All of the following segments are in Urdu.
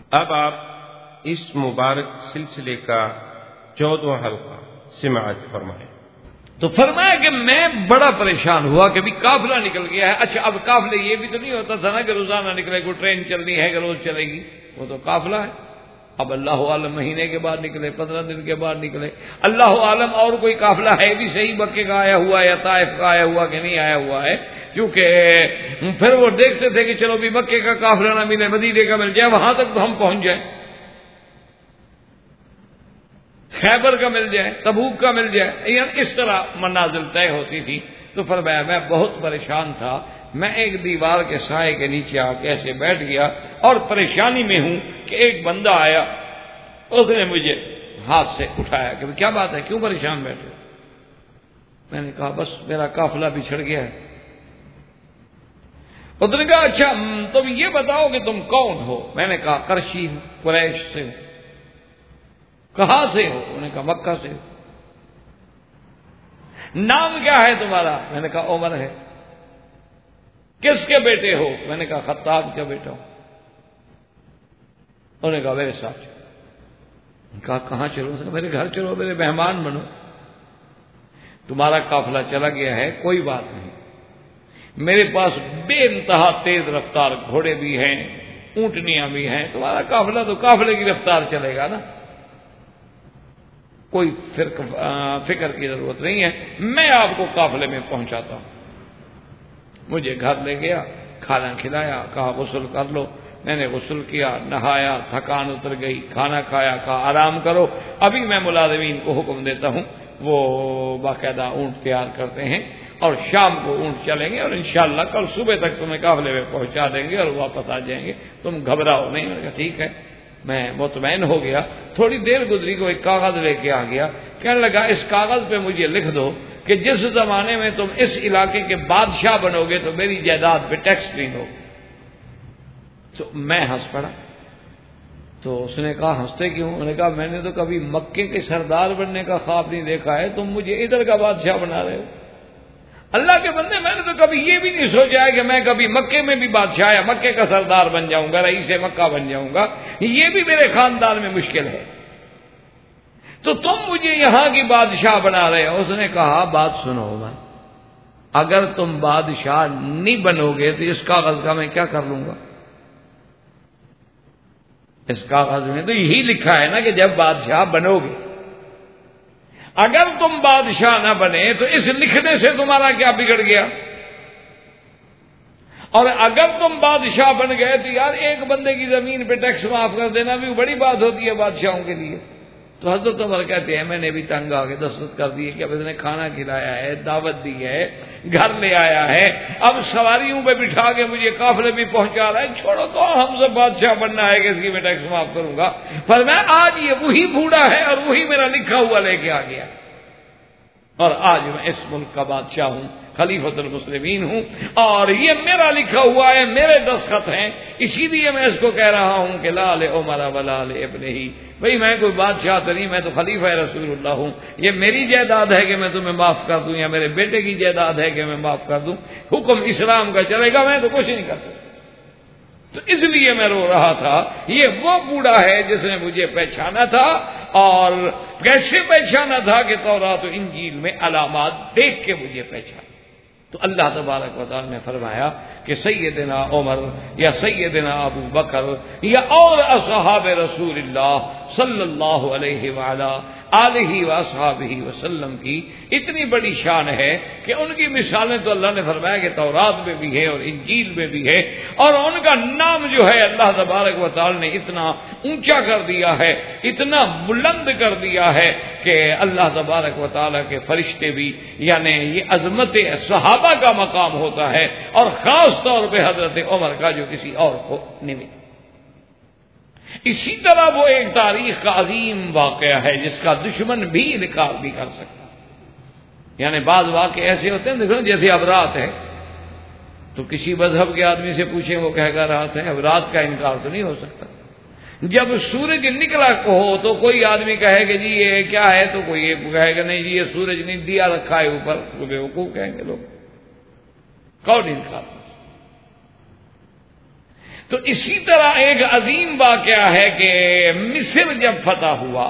اب آپ اس مبارک سلسلے کا 14واں حلقہ سماعت فرمائیں۔ تو فرمایا کہ میں بڑا پریشان ہوا کہ بھی قافلہ نکل گیا ہے۔ اچھا اب قافلے یہ بھی تو نہیں ہوتا تھا نا کہ روزانہ نکلے، کوئی ٹرین چلنی ہے کہ روز چلے گی، وہ تو قافلہ ہے۔ اب اللہ عالم مہینے کے بعد نکلے، 15 دن کے بعد نکلے، اللہ عالم اور کوئی قافلہ ہے بھی صحیح مکے کا آیا ہوا یا طائف کا آیا ہوا کہ نہیں آیا ہوا ہے، کیونکہ پھر وہ دیکھتے تھے کہ چلو بھی مکے کا قافلہ نہ ملے، مدینے کا مل جائے، وہاں تک تو ہم پہنچ جائیں، خیبر کا مل جائے، تبوک کا مل جائے، یعنی اس طرح منازل طے ہوتی تھی۔ تو فرمایا میں بہت پریشان تھا، میں ایک دیوار کے سائے کے نیچے آ کے ایسے بیٹھ گیا اور پریشانی میں ہوں کہ ایک بندہ آیا، اس نے مجھے ہاتھ سے اٹھایا کہ کیا بات ہے، کیوں پریشان بیٹھے؟ میں نے کہا بس میرا قافلہ بچھڑ گیا ہے۔ اس نے کہا اچھا تم یہ بتاؤ کہ تم کون ہو؟ میں نے کہا قرشی ہوں، قریش سے ہوں۔ کہاں سے ہو؟ انہوں نے کہا مکہ سے ہو۔ نام کیا ہے تمہارا؟ میں نے کہا عمر ہے۔ کس کے بیٹے ہو؟ میں نے کہا خطاب کا بیٹا ہوں۔ انہوں نے کہا میرے ساتھ چلو۔ کہا کہاں چلو؟ میرے گھر چلو، میرے مہمان بنو۔ تمہارا قافلہ چلا گیا ہے، کوئی بات نہیں، میرے پاس بے انتہا تیز رفتار گھوڑے بھی ہیں، اونٹنیاں بھی ہیں، تمہارا قافلہ تو قافلے کی رفتار چلے گا نا، کوئی فکر کی ضرورت نہیں ہے، میں آپ کو قافلے میں پہنچاتا ہوں۔ مجھے گھر لے گیا، کھانا کھلایا، کہا غسل کر لو، میں نے غسل کیا، نہایا، تھکان اتر گئی، کھانا کھایا، کہا آرام کرو، ابھی میں ملازمین کو حکم دیتا ہوں، وہ باقاعدہ اونٹ تیار کرتے ہیں اور شام کو اونٹ چلیں گے اور انشاءاللہ کل صبح تک تمہیں قافلے میں پہنچا دیں گے اور واپس آ جائیں گے، تم گھبراؤ نہیں۔ میں نے کہا ٹھیک ہے، میں مطمئن ہو گیا۔ تھوڑی دیر گزری کو ایک کاغذ لے کے آ گیا، کہنے لگا اس کاغذ پہ مجھے لکھ دو کہ جس زمانے میں تم اس علاقے کے بادشاہ بنو گے تو میری جائیداد پہ ٹیکس نہیں دو۔ تو میں ہنس پڑا۔ تو اس نے کہا ہنستے کیوں؟ انہوں نے کہا میں نے تو کبھی مکے کے سردار بننے کا خواب نہیں دیکھا ہے، تم مجھے ادھر کا بادشاہ بنا رہے ہو۔ اللہ کے بندے، میں نے تو کبھی یہ بھی نہیں سوچا ہے کہ میں کبھی مکے میں بھی بادشاہ یا مکے کا سردار بن جاؤں گا، رئیس مکہ بن جاؤں گا، یہ بھی میرے خاندان میں مشکل ہے، تو تم مجھے یہاں کی بادشاہ بنا رہے ہو۔ اس نے کہا بات سنو عمر، اگر تم بادشاہ نہیں بنو گے تو اس کاغذ کا میں کیا کر لوں گا؟ اس کاغذ میں تو یہی لکھا ہے نا کہ جب بادشاہ بنو گے، اگر تم بادشاہ نہ بنے تو اس لکھنے سے تمہارا کیا بگڑ گیا؟ اور اگر تم بادشاہ بن گئے تو یار ایک بندے کی زمین پہ ٹیکس معاف کر دینا بھی بڑی بات ہوتی ہے بادشاہوں کے لیے۔ تو حضرت عمر کہتے ہیں میں نے بھی تنگ آ کے دستخط کر دیے کہ اب اس نے کھانا کھلایا ہے، دعوت دی ہے، گھر لے آیا ہے، اب سواریوں پہ بٹھا کے مجھے قافلے بھی پہنچا رہا ہے، چھوڑو تو ہم سے بادشاہ بننا ہے کہ اس کی میں ٹیکس معاف کروں گا۔ پر میں آج یہ وہی بوڑھا ہے اور وہی میرا لکھا ہوا لے کے آ گیا، اور آج میں اس ملک کا بادشاہ ہوں، خلیفۃ المسلمین ہوں، اور یہ میرا لکھا ہوا ہے، میرے دستخط ہیں، اسی لیے میں اس کو کہہ رہا ہوں کہ لال عمر ولال ابنہ، بھئی میں کوئی بادشاہ تو نہیں، میں تو خلیفہ رسول اللہ ہوں، یہ میری جائیداد ہے کہ میں تمہیں معاف کر دوں یا میرے بیٹے کی جائیداد ہے کہ میں معاف کر دوں، حکم اسلام کا چلے گا، میں تو کچھ نہیں کر سکتا۔ تو اس لیے میں رو رہا تھا، یہ وہ بوڑھا ہے جس نے مجھے پہچانا تھا، اور کیسے پہچانا تھا کہ تورات و انجیل میں علامات دیکھ کے مجھے پہچانا۔ تو اللہ تبارک و تعالی نے فرمایا کہ سیدنا عمر یا سیدنا ابو بکر یا اور اصحاب رسول اللہ صلی اللہ علیہ وآلہ آلہ واصحابہ وسلم کی اتنی بڑی شان ہے کہ ان کی مثالیں تو اللہ نے فرمایا کہ تورات میں بھی ہے اور انجیل میں بھی ہے، اور ان کا نام جو ہے اللہ تبارک و تعالی نے اتنا اونچا کر دیا ہے، اتنا بلند کر دیا ہے کہ اللہ تبارک و تعالی کے فرشتے بھی، یعنی یہ عظمت صحابہ کا مقام ہوتا ہے، اور خاص طور پہ حضرت عمر کا جو کسی اور کو نہیں ملا۔ اسی طرح وہ ایک تاریخ کا عظیم واقعہ ہے جس کا دشمن بھی انکار نہیں کر سکتا، یعنی بعض واقعے ایسے ہوتے ہیں دیکھو جیسے اب رات ہے، تو کسی مذہب کے آدمی سے پوچھیں وہ کہے گا رات ہے، اب رات کا انکار تو نہیں ہو سکتا۔ جب سورج نکلا ہو تو کوئی آدمی کہے کہ جی یہ کیا ہے، تو کوئی کہے گا نہیں جی یہ سورج نہیں، دیا رکھا ہے اوپر، تو بیوقوف کہیں گے لوگ، کون انکار۔ تو اسی طرح ایک عظیم واقعہ ہے کہ مصر جب فتح ہوا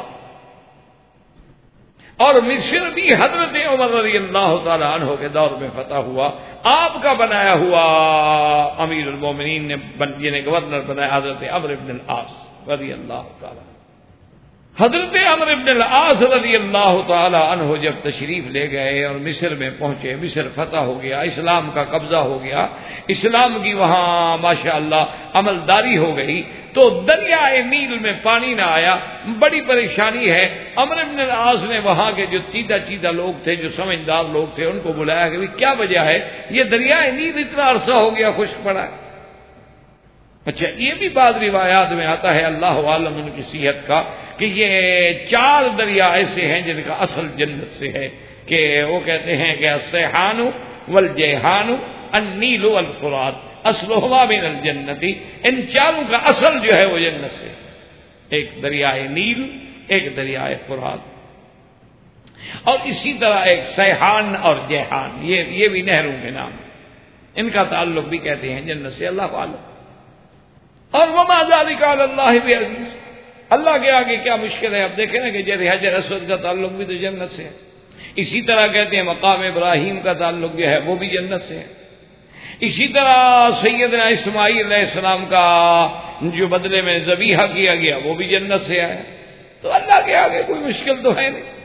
اور مصر بھی حضرت عمر رضی اللہ تعالی عنہ کے دور میں فتح ہوا، آپ کا بنایا ہوا امیر المومنین نے جنہیں گورنر بنایا حضرت عمرو بن العاص رضی اللہ تعالی۔ حضرت عمرو بن العاص رضی اللہ تعالی عنہ جب تشریف لے گئے اور مصر میں پہنچے، مصر فتح ہو گیا، اسلام کا قبضہ ہو گیا، اسلام کی وہاں ماشاءاللہ عملداری ہو گئی، تو دریائے نیل میں پانی نہ آیا، بڑی پریشانی ہے۔ عمرو بن العاص نے وہاں کے جو چیدہ لوگ تھے، جو سمجھدار لوگ تھے، ان کو بلایا کہ کیا وجہ ہے یہ دریائے نیل اتنا عرصہ ہو گیا خشک پڑا ہے؟ اچھا، یہ بھی بعض روایات میں آتا ہے، اللہ عالم ان کی صحت کا، کہ یہ 4 دریا ایسے ہیں جن کا اصل جنت سے ہے، کہ وہ کہتے ہیں کہ السیحان والجیحان النیل والفرات اصلہما من الجنتی، ان 4 کا اصل جو ہے وہ جنت سے، ایک دریائے نیل، ایک دریائے فرات، اور اسی طرح ایک سیحان اور جیحان، یہ بھی نہروں کے نام، ان کا تعلق بھی کہتے ہیں جنت سے، اللہ عالم۔ اور وما ذلک علی اللہ بعزیز، اللہ کے آگے کیا مشکل ہے؟ اب دیکھیں نا کہ جیسے حجر اسود کا تعلق بھی تو جنت سے ہے، اسی طرح کہتے ہیں مقام ابراہیم کا تعلق جو ہے وہ بھی جنت سے ہے، اسی طرح سیدنا اسماعیل علیہ السلام کا جو بدلے میں ذبیحہ کیا گیا وہ بھی جنت سے آیا، تو اللہ کے آگے کوئی مشکل تو ہے نہیں۔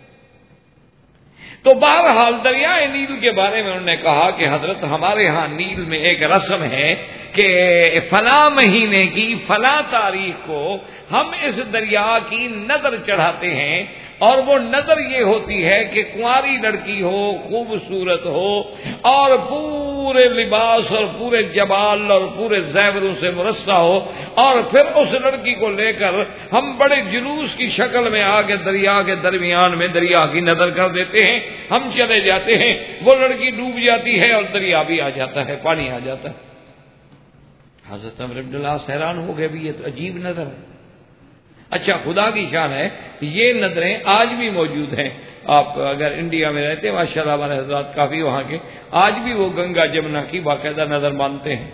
تو بہرحال دریائے نیل کے بارے میں انہوں نے کہا کہ حضرت ہمارے ہاں نیل میں ایک رسم ہے کہ فلاں مہینے کی فلاں تاریخ کو ہم اس دریا کی نظر چڑھاتے ہیں، اور وہ نظر یہ ہوتی ہے کہ کنواری لڑکی ہو، خوبصورت ہو، اور پورے لباس اور پورے جمال اور پورے زیوروں سے مرصع ہو، اور پھر اس لڑکی کو لے کر ہم بڑے جلوس کی شکل میں آ کے دریا کے درمیان میں دریا کی نظر کر دیتے ہیں، ہم چلے جاتے ہیں، وہ لڑکی ڈوب جاتی ہے اور دریا بھی آ جاتا ہے، پانی آ جاتا ہے۔ حضرت عمرو بن العاص حیران ہو گئے، بھی یہ تو عجیب نظر ہے۔ اچھا، خدا کی شان ہے، یہ نظریں آج بھی موجود ہیں، آپ اگر انڈیا میں رہتے ہیں ماشاءاللہ، ہمارے حضرات کافی وہاں کے، آج بھی وہ گنگا جمنا کی باقاعدہ نظر مانتے ہیں،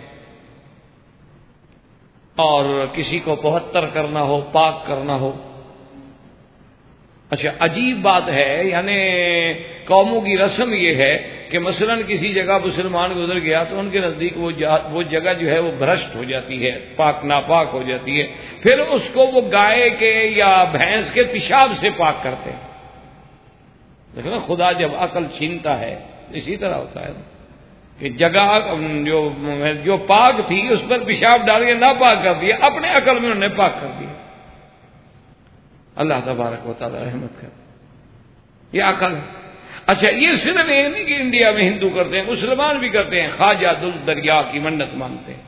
اور کسی کو 75 کرنا ہو، پاک کرنا ہو۔ اچھا، عجیب بات ہے، یعنی قوموں کی رسم یہ ہے کہ مثلا کسی جگہ مسلمان گزر گیا تو ان کے نزدیک وہ جگہ جو ہے وہ بھرشٹ ہو جاتی ہے، پاک ناپاک ہو جاتی ہے، پھر اس کو وہ گائے کے یا بھینس کے پیشاب سے پاک کرتے ہیں۔ دیکھو نا، خدا جب عقل چھینتا ہے اسی طرح ہوتا ہے کہ جگہ جو پاک تھی اس پر پیشاب ڈال کے ناپاک کر دیا، اپنے عقل میں انہوں نے پاک کر دیا۔ اللہ تبارک و تعالی رحمت کر، یہ عقل ہے۔ اچھا، یہ صرف یہ نہیں کہ انڈیا میں ہندو کرتے ہیں، مسلمان بھی کرتے ہیں، خواجہ دل دریا کی منت مانتے ہیں،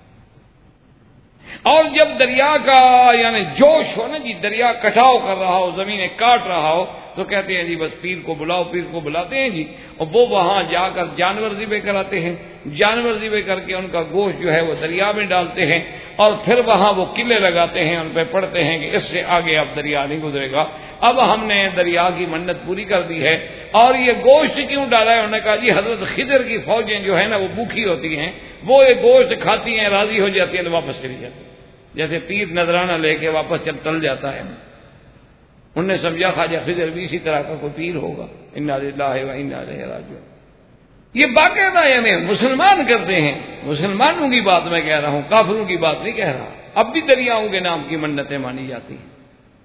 اور جب دریا کا یعنی جوش ہو نا جی، دریا کٹاؤ کر رہا ہو، زمینیں کاٹ رہا ہو، تو کہتے ہیں جی بس پیر کو بلاؤ، پیر کو بلاتے ہیں جی، اور وہ وہاں جا کر جانور ذبح کراتے ہیں، جانور ذبح کر کے ان کا گوشت جو ہے وہ دریا میں ڈالتے ہیں، اور پھر وہاں وہ قلعے لگاتے ہیں، ان پہ پڑھتے ہیں کہ اس سے آگے اب دریا نہیں گزرے گا، اب ہم نے دریا کی منت پوری کر دی ہے۔ اور یہ گوشت کیوں ڈالا ہے؟ انہوں نے کہا جی حضرت خضر کی فوجیں جو ہے نا وہ بھوکھی ہوتی ہیں، وہ یہ گوشت کھاتی ہیں، راضی ہو جاتی ہیں، واپس چلی جاتی ہیں، جیسے پیر نذرانہ لے کے واپس چل جاتا ہے۔ انہوں نے سمجھا خواجہ خضر بھی اسی طرح کا کوئی پیر ہوگا۔ انا للہ و انا الیہ راجعون، یہ باقاعدہ یعنی مسلمان کرتے ہیں، مسلمانوں کی بات میں کہہ رہا ہوں، کافروں کی بات نہیں کہہ رہا۔ اب بھی دریاؤں کے نام کی منتیں مانی جاتی ہیں،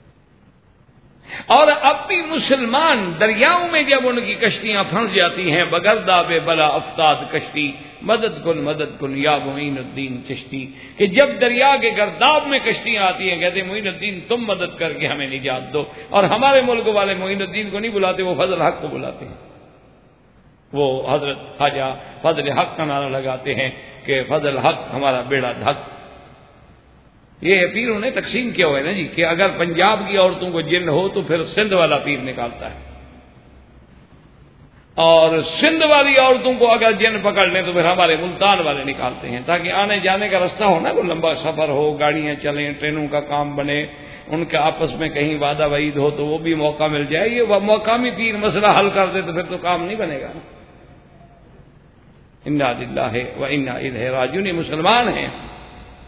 اور اب بھی مسلمان دریاؤں میں جب ان کی کشتیاں پھنس جاتی ہیں، بگرداب بلا افتاد کشتی، مدد کن یا معین الدین چشتی، کہ جب دریا کے گرداب میں کشتیاں آتی ہیں کہتے ہیں معین الدین تم مدد کر کے ہمیں نجات دو، اور ہمارے ملک والے معین الدین کو نہیں بلاتے، وہ فضل حق کو بلاتے ہیں، وہ حضرت خواجہ فضل حق کا نعرہ لگاتے ہیں کہ فضل حق ہمارا بیڑا دھک۔ یہ پیروں نے تقسیم کیا ہوا ہے نا جی، کہ اگر پنجاب کی عورتوں کو جن ہو تو پھر سندھ والا پیر نکالتا ہے، اور سندھ والی عورتوں کو اگر جن پکڑ لیں تو پھر ہمارے ملتان والے نکالتے ہیں، تاکہ آنے جانے کا رستہ ہو نا، کوئی لمبا سفر ہو، گاڑیاں چلیں، ٹرینوں کا کام بنے، ان کے آپس میں کہیں وعدہ وعید ہو تو وہ بھی موقع مل جائے، یہ مقامی پیر مسئلہ حل کر دے تو پھر تو کام نہیں بنے گا۔ انا للہ و انا الیہ راجعون، مسلمان ہیں،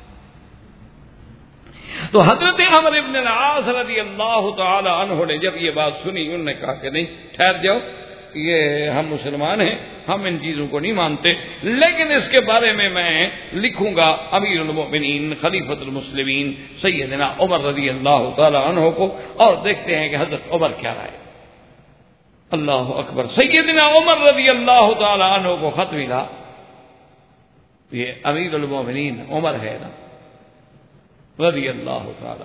تو حضرت عمرو ابن العاص رضی اللہ تعالی عنہ نے جب یہ بات سنی، انہوں نے کہا کہ نہیں، ٹھہر جاؤ، یہ ہم مسلمان ہیں، ہم ان چیزوں کو نہیں مانتے، لیکن اس کے بارے میں لکھوں گا امیر المؤمنین خلیفۃ المسلمین سیدنا عمر رضی اللہ تعالی عنہ کو، اور دیکھتے ہیں کہ حضرت عمر کیا رائے۔ اللہ اکبر۔ سیدنا عمر رضی اللہ تعالی عنہ کو خط ملا، یہ امیر المؤمنین عمر ہے نا رضی اللہ تعالی۔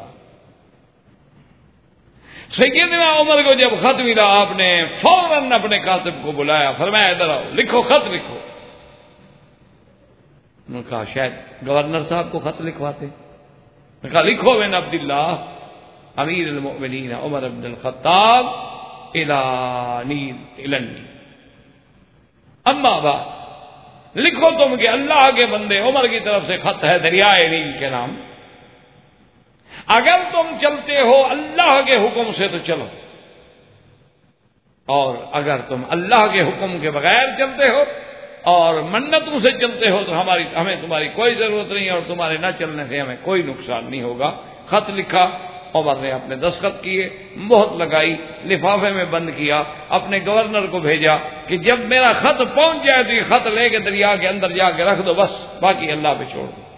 سیدنا عمر کو جب خط ملا، آپ نے فوراً اپنے کاتب کو بلایا، فرمایا ادھر آؤ، لکھو، خط لکھو۔ انہوں نے کہا شاید گورنر صاحب کو خط لکھواتے۔ انہوں نے کہا لکھو بن عبداللہ امیر المؤمنین عمر بن الخطاب الانی اما بعد، لکھو تم کہ اللہ کے بندے عمر کی طرف سے خط ہے دریائے نیل کے نام، اگر تم چلتے ہو اللہ کے حکم سے تو چلو، اور اگر تم اللہ کے حکم کے بغیر چلتے ہو اور منتوں سے چلتے ہو تو ہمیں تمہاری کوئی ضرورت نہیں، اور تمہارے نہ چلنے سے ہمیں کوئی نقصان نہیں ہوگا۔ خط لکھا، عمر نے اپنے دستخط کیے، مہر لگائی، لفافے میں بند کیا، اپنے گورنر کو بھیجا کہ جب میرا خط پہنچ جائے تو یہ خط لے کے دریا کے اندر جا کے رکھ دو، بس باقی اللہ پہ چھوڑ دو۔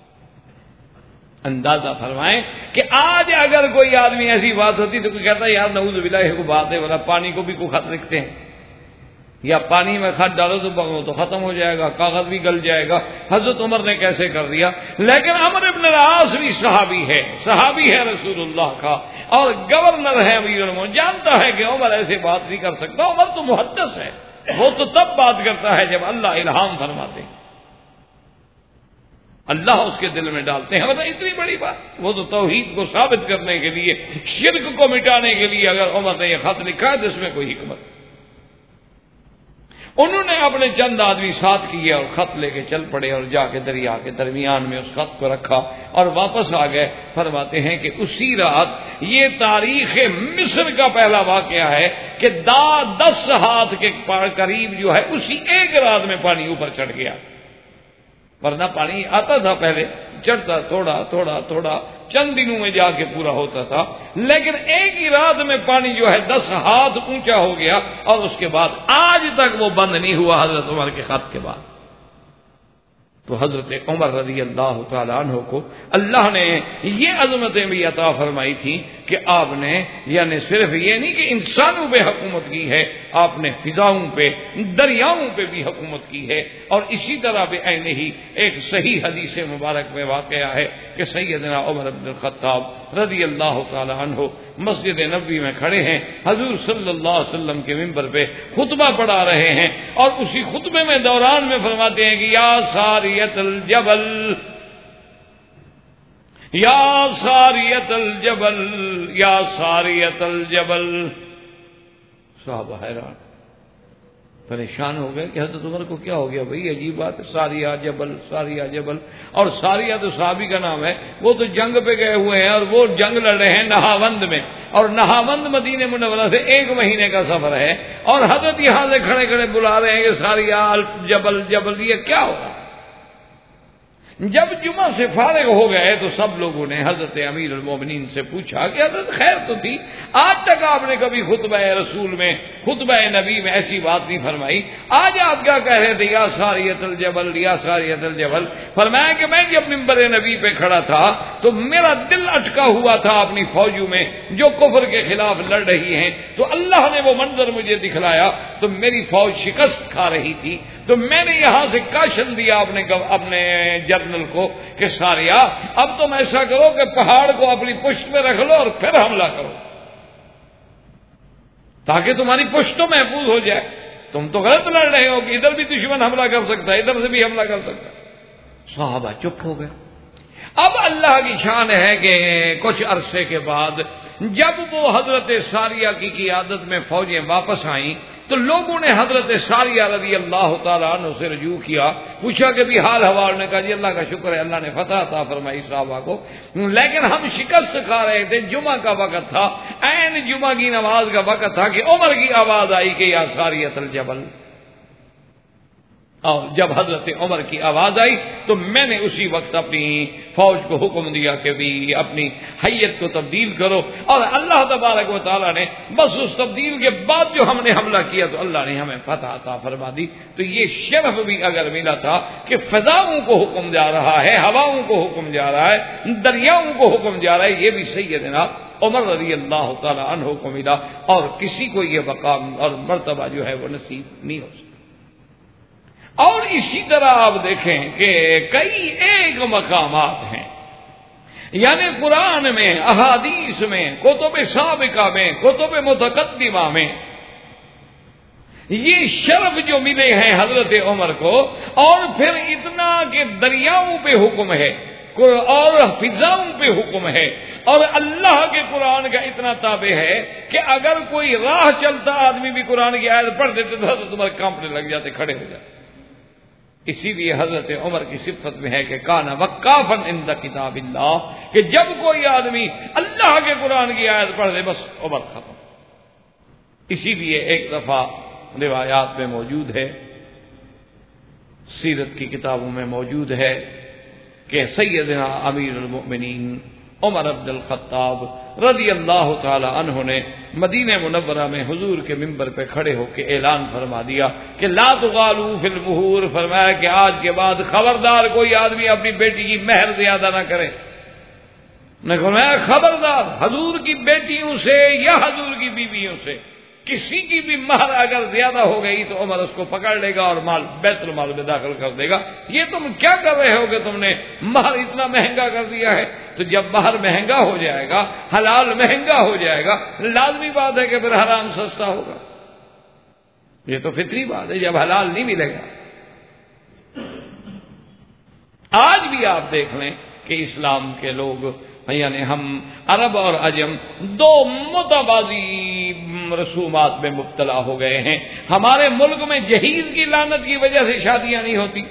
اندازہ فرمائیں کہ آج اگر کوئی آدمی ایسی بات ہوتی تو کوئی کہتا ہے یار نعوذ باللہ کو بات ہے، بولا پانی کو بھی کوئی خط لکھتے ہیں، یا پانی میں خط ڈالو تو ختم ہو جائے گا، کاغذ بھی گل جائے گا۔ حضرت عمر نے کیسے کر دیا؟ لیکن عمرو ابن العاص بھی صحابی ہے رسول اللہ کا، اور گورنر ہے امیر المؤمنین، جانتا ہے کہ عمر ایسے بات نہیں کر سکتا، عمر تو محدث ہے، وہ تو تب بات کرتا ہے جب اللہ الہام فرماتے ہیں، اللہ اس کے دل میں ڈالتے ہیں۔ مطلب اتنی بڑی بات، وہ تو توحید کو ثابت کرنے کے لیے، شرک کو مٹانے کے لیے اگر عمر نے یہ خط لکھا ہے تو اس میں کوئی حکمت۔ انہوں نے اپنے چند آدمی ساتھ کیے اور خط لے کے چل پڑے، اور جا کے دریا کے درمیان میں اس خط کو رکھا اور واپس آ گئے۔ فرماتے ہیں کہ اسی رات، یہ تاریخ مصر کا پہلا واقعہ ہے کہ 10 ہاتھ کے قریب جو ہے اسی ایک رات میں پانی اوپر چڑھ گیا، ورنہ پانی آتا تھا پہلے، چڑھتا تھوڑا تھوڑا تھوڑا، چند دنوں میں جا کے پورا ہوتا تھا، لیکن ایک ہی رات میں پانی جو ہے 10 ہاتھ اونچا ہو گیا، اور اس کے بعد آج تک وہ بند نہیں ہوا حضرت عمر کے خط کے بعد۔ تو حضرت عمر رضی اللہ تعالیٰ عنہ کو اللہ نے یہ عظمتیں بھی عطا فرمائی تھیں کہ آپ نے یعنی صرف یہ نہیں کہ انسانوں پہ حکومت کی ہے، آپ نے فضاؤں پہ، دریاؤں پہ بھی حکومت کی ہے۔ اور اسی طرح بے عین ہی ایک صحیح حدیث مبارک میں واقعہ ہے کہ سیدنا عمر بن الخطاب رضی اللہ تعالیٰ عنہ مسجد نبوی میں کھڑے ہیں، حضور صلی اللہ علیہ وسلم کے منبر پہ خطبہ پڑھا رہے ہیں، اور اسی خطبے میں دوران میں فرماتے ہیں کہ یا ساریت الجبل، یا ساریت الجبل، یا ساریت الجبل۔ صحابہ حیران پریشان ہو گئے کہ حضرت عمر کو کیا ہو گیا بھائی، عجیب بات ہے، ساریہ جبل، ساریہ جبل، اور ساریہ تو صحابی کا نام ہے، وہ تو جنگ پہ گئے ہوئے ہیں اور وہ جنگ لڑ رہے ہیں نہاوند میں، اور نہاوند مدینہ منورہ سے 1 مہینے کا سفر ہے، اور حضرت یہاں سے کھڑے کھڑے بلا رہے ہیں کہ ساریہ جبل جبل، یہ کیا ہوگا؟ جب جمعہ سے فارغ ہو گئے تو سب لوگوں نے حضرت امیر المومنین سے پوچھا کہ حضرت خیر تو تھی، آج تک آپ نے کبھی خطبہ رسول میں، خطبہ نبی میں ایسی بات نہیں فرمائی، آج آپ کیا کہہ رہے تھے یا ساریت الجبل، یا ساریت الجبل؟ فرمایا کہ میں جب منبر نبی پہ کھڑا تھا تو میرا دل اٹکا ہوا تھا اپنی فوجوں میں جو کفر کے خلاف لڑ رہی ہیں، تو اللہ نے وہ منظر مجھے دکھلایا تو میری فوج شکست کھا رہی تھی، تو میں نے یہاں سے کاشن دیا اپنے جنرل کو کہ ساریہ اب تم ایسا کرو کہ پہاڑ کو اپنی پشت میں رکھ لو اور پھر حملہ کرو تاکہ تمہاری پشت تو محفوظ ہو جائے، تم تو غلط لڑ رہے ہو کہ ادھر بھی دشمن حملہ کر سکتا ہے، ادھر سے بھی حملہ کر سکتا ہے۔ صحابہ چپ ہو گئے۔ اب اللہ کی شان ہے کہ کچھ عرصے کے بعد جب وہ حضرت ساریہ کی قیادت میں فوجیں واپس آئیں تو لوگوں نے حضرت ساریہ رضی اللہ تعالیٰ عنہ سے رجوع کیا، پوچھا کہ بھی حال حوال، نے کہا جی اللہ کا شکر ہے، اللہ نے فتح عطا فرمائی صحابہ کو، لیکن ہم شکست کھا رہے تھے، جمعہ کا وقت تھا، عین جمعہ کی نماز کا وقت تھا کہ عمر کی آواز آئی کہ یا ساریۃ الجبل۔ اور جب حضرت عمر کی آواز آئی تو میں نے اسی وقت اپنی فوج کو حکم دیا کہ بھی اپنی حیت کو تبدیل کرو، اور اللہ تبارک و تعالیٰ نے بس اس تبدیل کے بعد جو ہم نے حملہ کیا تو اللہ نے ہمیں فتح عطا فرما دی۔ تو یہ شرف بھی اگر ملا تھا کہ فضاؤں کو حکم جا رہا ہے، ہواؤں کو حکم جا رہا ہے، دریاؤں کو حکم جا رہا ہے، یہ بھی سیدنا عمر رضی اللہ تعالی عنہ کو ملا، اور کسی کو یہ مقام اور مرتبہ جو ہے وہ نصیب نہیں ہو سکتا۔ اور اسی طرح آپ دیکھیں کہ کئی ایک مقامات ہیں، یعنی قرآن میں، احادیث میں، کتب سابقہ میں، کتب متقدمہ میں یہ شرف جو ملے ہیں حضرت عمر کو، اور پھر اتنا کہ دریاؤں پہ حکم ہے اور فضاؤں پہ حکم ہے، اور اللہ کے قرآن کا اتنا تابع ہے کہ اگر کوئی راہ چلتا آدمی بھی قرآن کی آیت پڑھ دیتے تو حضرت عمر کانپنے لگ جاتے، کھڑے ہو جاتے۔ اسی لیے حضرت عمر کی صفت میں ہے کہ کان وقافا عند کتاب اللہ، کہ جب کوئی آدمی اللہ کے قرآن کی آیت پڑھ دے بس عمر ختم۔ اسی لیے ایک دفعہ روایات میں موجود ہے، سیرت کی کتابوں میں موجود ہے کہ سیدنا امیر المؤمنین عمر بن الخطاب رضی اللہ تعالی عنہ نے مدینہ منورہ میں حضور کے ممبر پہ کھڑے ہو کے اعلان فرما دیا کہ لا تغالوا فی المہور، فرمایا کہ آج کے بعد خبردار کوئی آدمی اپنی بیٹی کی مہر زیادہ نہ کرے۔ نے فرمایا خبردار حضور کی بیٹیوں سے یا حضور کی بیویوں سے کسی کی بھی مہر اگر زیادہ ہو گئی تو عمر اس کو پکڑ لے گا اور مال بیت المال میں داخل کر دے گا۔ یہ تم کیا کر رہے ہو کہ تم نے مہر اتنا مہنگا کر دیا ہے؟ تو جب مہر مہنگا ہو جائے گا، حلال مہنگا ہو جائے گا، لازمی بات ہے کہ پھر حرام سستا ہوگا۔ یہ تو فطری بات ہے، جب حلال نہیں ملے گا۔ آج بھی آپ دیکھ لیں کہ اسلام کے لوگ، یعنی ہم عرب اور عجم دو متبادی رسومات میں مبتلا ہو گئے ہیں۔ ہمارے ملک میں جہیز کی لعنت کی وجہ سے شادیاں نہیں ہوتی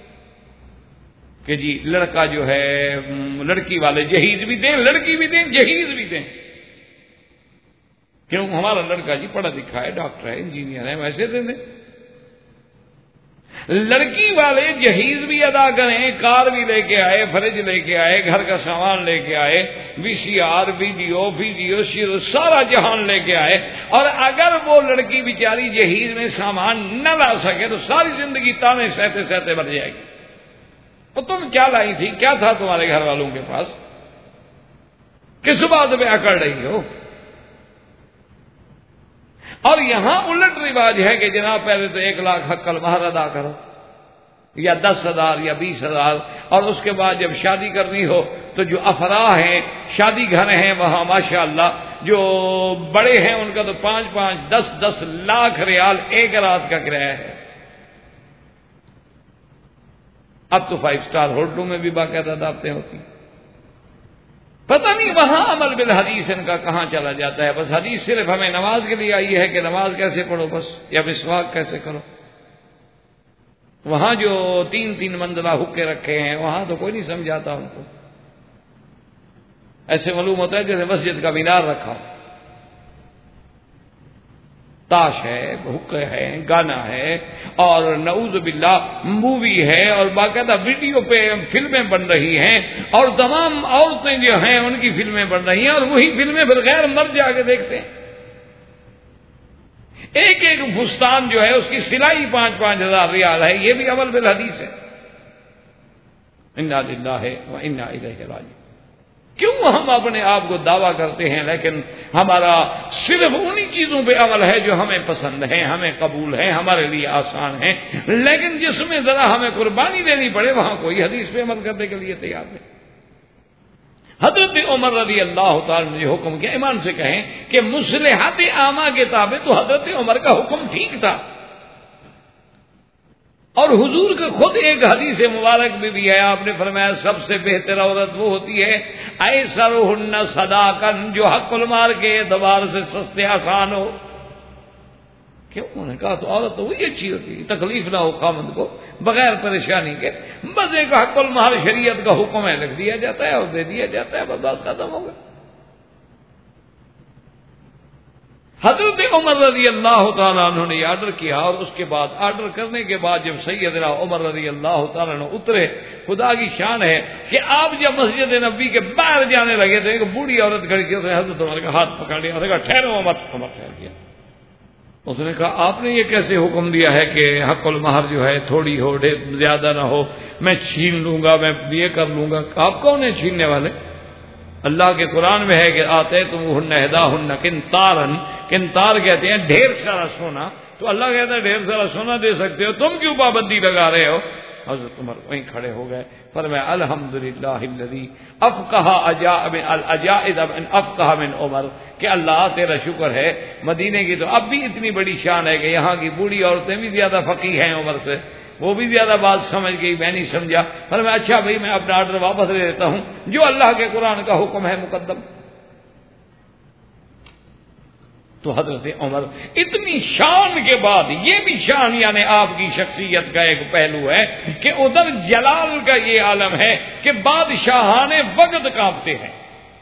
کہ جی لڑکا جو ہے، لڑکی والے جہیز بھی دیں، لڑکی بھی دیں، جہیز بھی دیں۔ کیوں؟ ہمارا لڑکا جی پڑھا لکھا ہے، ڈاکٹر ہے، انجینئر ہے، ویسے دے دیں۔ لڑکی والے جہیز بھی ادا کریں، کار بھی لے کے آئے، فریج لے کے آئے، گھر کا سامان لے کے آئے، وی سی آر، ویڈیو شیرو سارا جہان لے کے آئے، اور اگر وہ لڑکی بیچاری جہیز میں سامان نہ لا سکے تو ساری زندگی تانے سہتے سہتے مر جائے گی۔ تو تم کیا لائی تھی؟ کیا تھا تمہارے گھر والوں کے پاس؟ کس بات پہ اکڑ رہی ہو؟ اور یہاں الٹ رواج ہے کہ جناب پہلے تو 1 لاکھ حق المہر ادا کرو، یا 10,000 یا 20,000، اور اس کے بعد جب شادی کرنی ہو تو جو افراح ہیں، شادی گھر ہیں، وہاں ماشاءاللہ جو بڑے ہیں ان کا تو 5-5 10-10 لاکھ ریال ایک رات کا کرایہ ہے۔ اب تو 5 اسٹار ہوٹلوں میں بھی باقاعدہ دعوتیں ہوتی ہیں۔ پتہ نہیں وہاں عمل بالحدیث ان کا کہاں چلا جاتا ہے۔ بس حدیث صرف ہمیں نماز کے لیے آئی ہے کہ نماز کیسے پڑھو بس، یا مسواک کیسے کرو۔ وہاں جو 3 منزلہ حکے رکھے ہیں وہاں تو کوئی نہیں سمجھاتا ان کو۔ ایسے معلوم ہوتا ہے جیسے مسجد کا مینار رکھا، تاش ہے، حکے ہے، گانا ہے، اور نعوذ باللہ مووی ہے، اور باقاعدہ ویڈیو پہ فلمیں بن رہی ہیں، اور تمام عورتیں جو ہیں ان کی فلمیں بن رہی ہیں، اور وہی فلمیں پھر غیر مرد جا کے دیکھتے ہیں۔ ایک ایک فستان جو ہے اس کی سلائی 5-5 ہزار ریال ہے۔ یہ بھی عمل بالحدیث ہے۔ انا للہ و انا الیہ راجعون۔ کیوں ہم اپنے آپ کو دعویٰ کرتے ہیں لیکن ہمارا صرف انہی چیزوں پہ عمل ہے جو ہمیں پسند ہے، ہمیں قبول ہے، ہمارے لیے آسان ہے، لیکن جس میں ذرا ہمیں قربانی دینی پڑے وہاں کوئی حدیث پہ عمل کرنے کے لیے تیار نہیں۔ حضرت عمر رضی اللہ تعالیٰ نے حکم کیا، ایمان سے کہیں کہ مصلحات عامہ کے تابع تو حضرت عمر کا حکم ٹھیک تھا، اور حضور کا خود ایک حدیث مبارک میں بھی ہے، آپ نے فرمایا سب سے بہتر عورت وہ ہوتی ہے ایسرہن صداقا، جو حق المال کے اعتبار سے سستے آسان ہو۔ کیوں؟ انہوں نے کہا تو عورت تو وہی اچھی ہوتی ہے، تکلیف نہ ہو خامد کو، بغیر پریشانی کے، بس ایک حق المال شریعت کا حکم ہے، لکھ دیا جاتا ہے اور دے دیا جاتا ہے، بس بات ختم ہو گئی۔ حضرت عمر رضی اللہ تعالیٰ عنہ نے آرڈر کیا، اور اس کے بعد آرڈر کرنے کے بعد جب سیدنا عمر رضی اللہ تعالیٰ عنہ اترے، خدا کی شان ہے کہ آپ جب مسجد نبی کے باہر جانے لگے تو ایک بوڑھی عورت کھڑی کی، اس نے حضرت عمر کا ہاتھ پکڑ لیا، اس نے کہا ٹھہرو عمر۔ عمر ٹھہر گیا۔ اس نے کہا آپ نے یہ کیسے حکم دیا ہے کہ حق المہر جو ہے تھوڑی ہو زیادہ نہ ہو، میں چھین لوں گا، میں یہ کر لوں گا؟ آپ کون ہیں چھیننے والے؟ اللہ کے قرآن میں ہے کہ آتے تم احداہن قنطارن، قنطار کہتے ہیں ڈھیر سارا سونا، تو اللہ کہتا ہے ڈھیر سارا سونا دے سکتے ہو، تم کیوں پابندی لگا رہے ہو؟ حضرت عمر وہیں کھڑے ہو گئے، فرمایا الحمدللہ الذی افقہ العجائز من افقہ من عمر، کہ اللہ تیرا شکر ہے، مدینے کی تو اب بھی اتنی بڑی شان ہے کہ یہاں کی بوڑھی عورتیں بھی زیادہ فقیہ ہیں عمر سے، وہ بھی زیادہ بات سمجھ گئی، میں نہیں سمجھا۔ فرمایا اچھا بھائی میں اپنا آرڈر واپس لے لیتا ہوں، جو اللہ کے قرآن کا حکم ہے مقدم۔ تو حضرت عمر اتنی شان کے بعد یہ بھی شان یعنی آپ کی شخصیت کا ایک پہلو ہے کہ ادھر جلال کا یہ عالم ہے کہ بادشاہان وقت کانپتے ہیں۔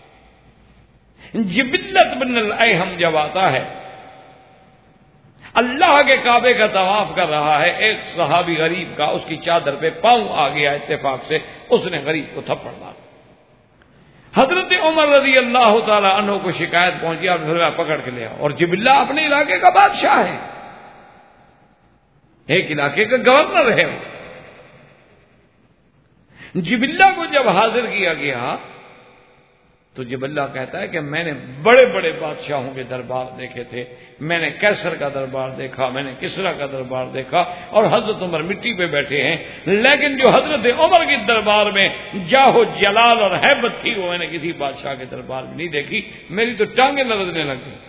جبلت بن الایہم جب آتا ہے، اللہ کے کعبے کا طواف کر رہا ہے، ایک صحابی غریب کا اس کی چادر پہ پاؤں آ گیا اتفاق سے، اس نے غریب کو تھپڑ مارا۔ حضرت عمر رضی اللہ تعالی عنہ کو شکایت پہنچی، آپ نے پکڑ کے لے آؤ، اور جبلہ اپنے علاقے کا بادشاہ ہے، ایک علاقے کا گورنر ہے وہ۔ جبلہ کو جب حاضر کیا گیا تو جبلہ کہتا ہے کہ میں نے بڑے بڑے بادشاہوں کے دربار دیکھے تھے، میں نے کیسر کا دربار دیکھا، میں نے کسرا کا دربار دیکھا، اور حضرت عمر مٹی پہ بیٹھے ہیں، لیکن جو حضرت عمر کے دربار میں جاہو جلال اور ہیبت تھی وہ میں نے کسی بادشاہ کے دربار میں نہیں دیکھی، میری تو ٹانگیں لرزنے لگ گئی۔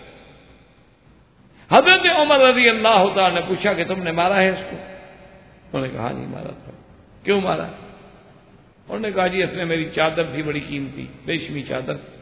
حضرت عمر رضی اللہ تعالی نے پوچھا کہ تم نے مارا ہے اس کو؟ انہوں نے کہا نہیں مارا تھا۔ کیوں مارا؟ انہوں نے کہا جی اس نے میری چادر تھی بڑی قیمتی، ریشمی چادر تھی،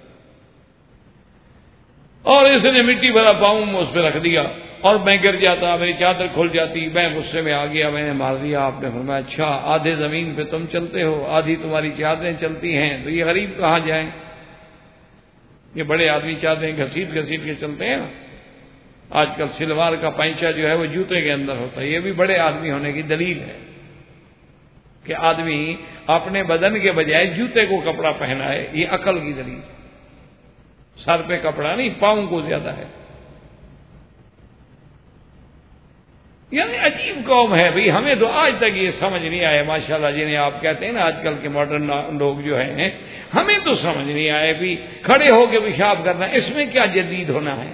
اور اس نے مٹی بھرا پاؤں میں اس پہ رکھ دیا، اور میں گر جاتا، میری چادر کھل جاتی، میں غصے میں آ گیا، میں نے مار دیا۔ آپ نے فرمایا اچھا آدھے زمین پہ تم چلتے ہو، آدھی تمہاری چادریں چلتی ہیں، تو یہ غریب کہاں جائیں؟ یہ بڑے آدمی چادریں گھسیٹ گھسیٹ کے چلتے ہیں نا، آج کل سلوار کا پینچا جو ہے وہ جوتے کے اندر ہوتا ہے، یہ بھی بڑے آدمی ہونے کی دلیل ہے کہ آدمی اپنے بدن کے بجائے جوتے کو کپڑا پہنائے، یہ عقل کی دلیل ہے۔ سر پہ کپڑا نہیں، پاؤں کو زیادہ ہے۔ یعنی عجیب قوم ہے بھئی، ہمیں تو آج تک یہ سمجھ نہیں آیا، ماشاءاللہ جنہیں آپ کہتے ہیں نا آج کل کے ماڈرن لوگ جو ہیں، ہمیں تو سمجھ نہیں آیا بھی کھڑے ہو کے پیشاب کرنا اس میں کیا جدید ہونا ہے؟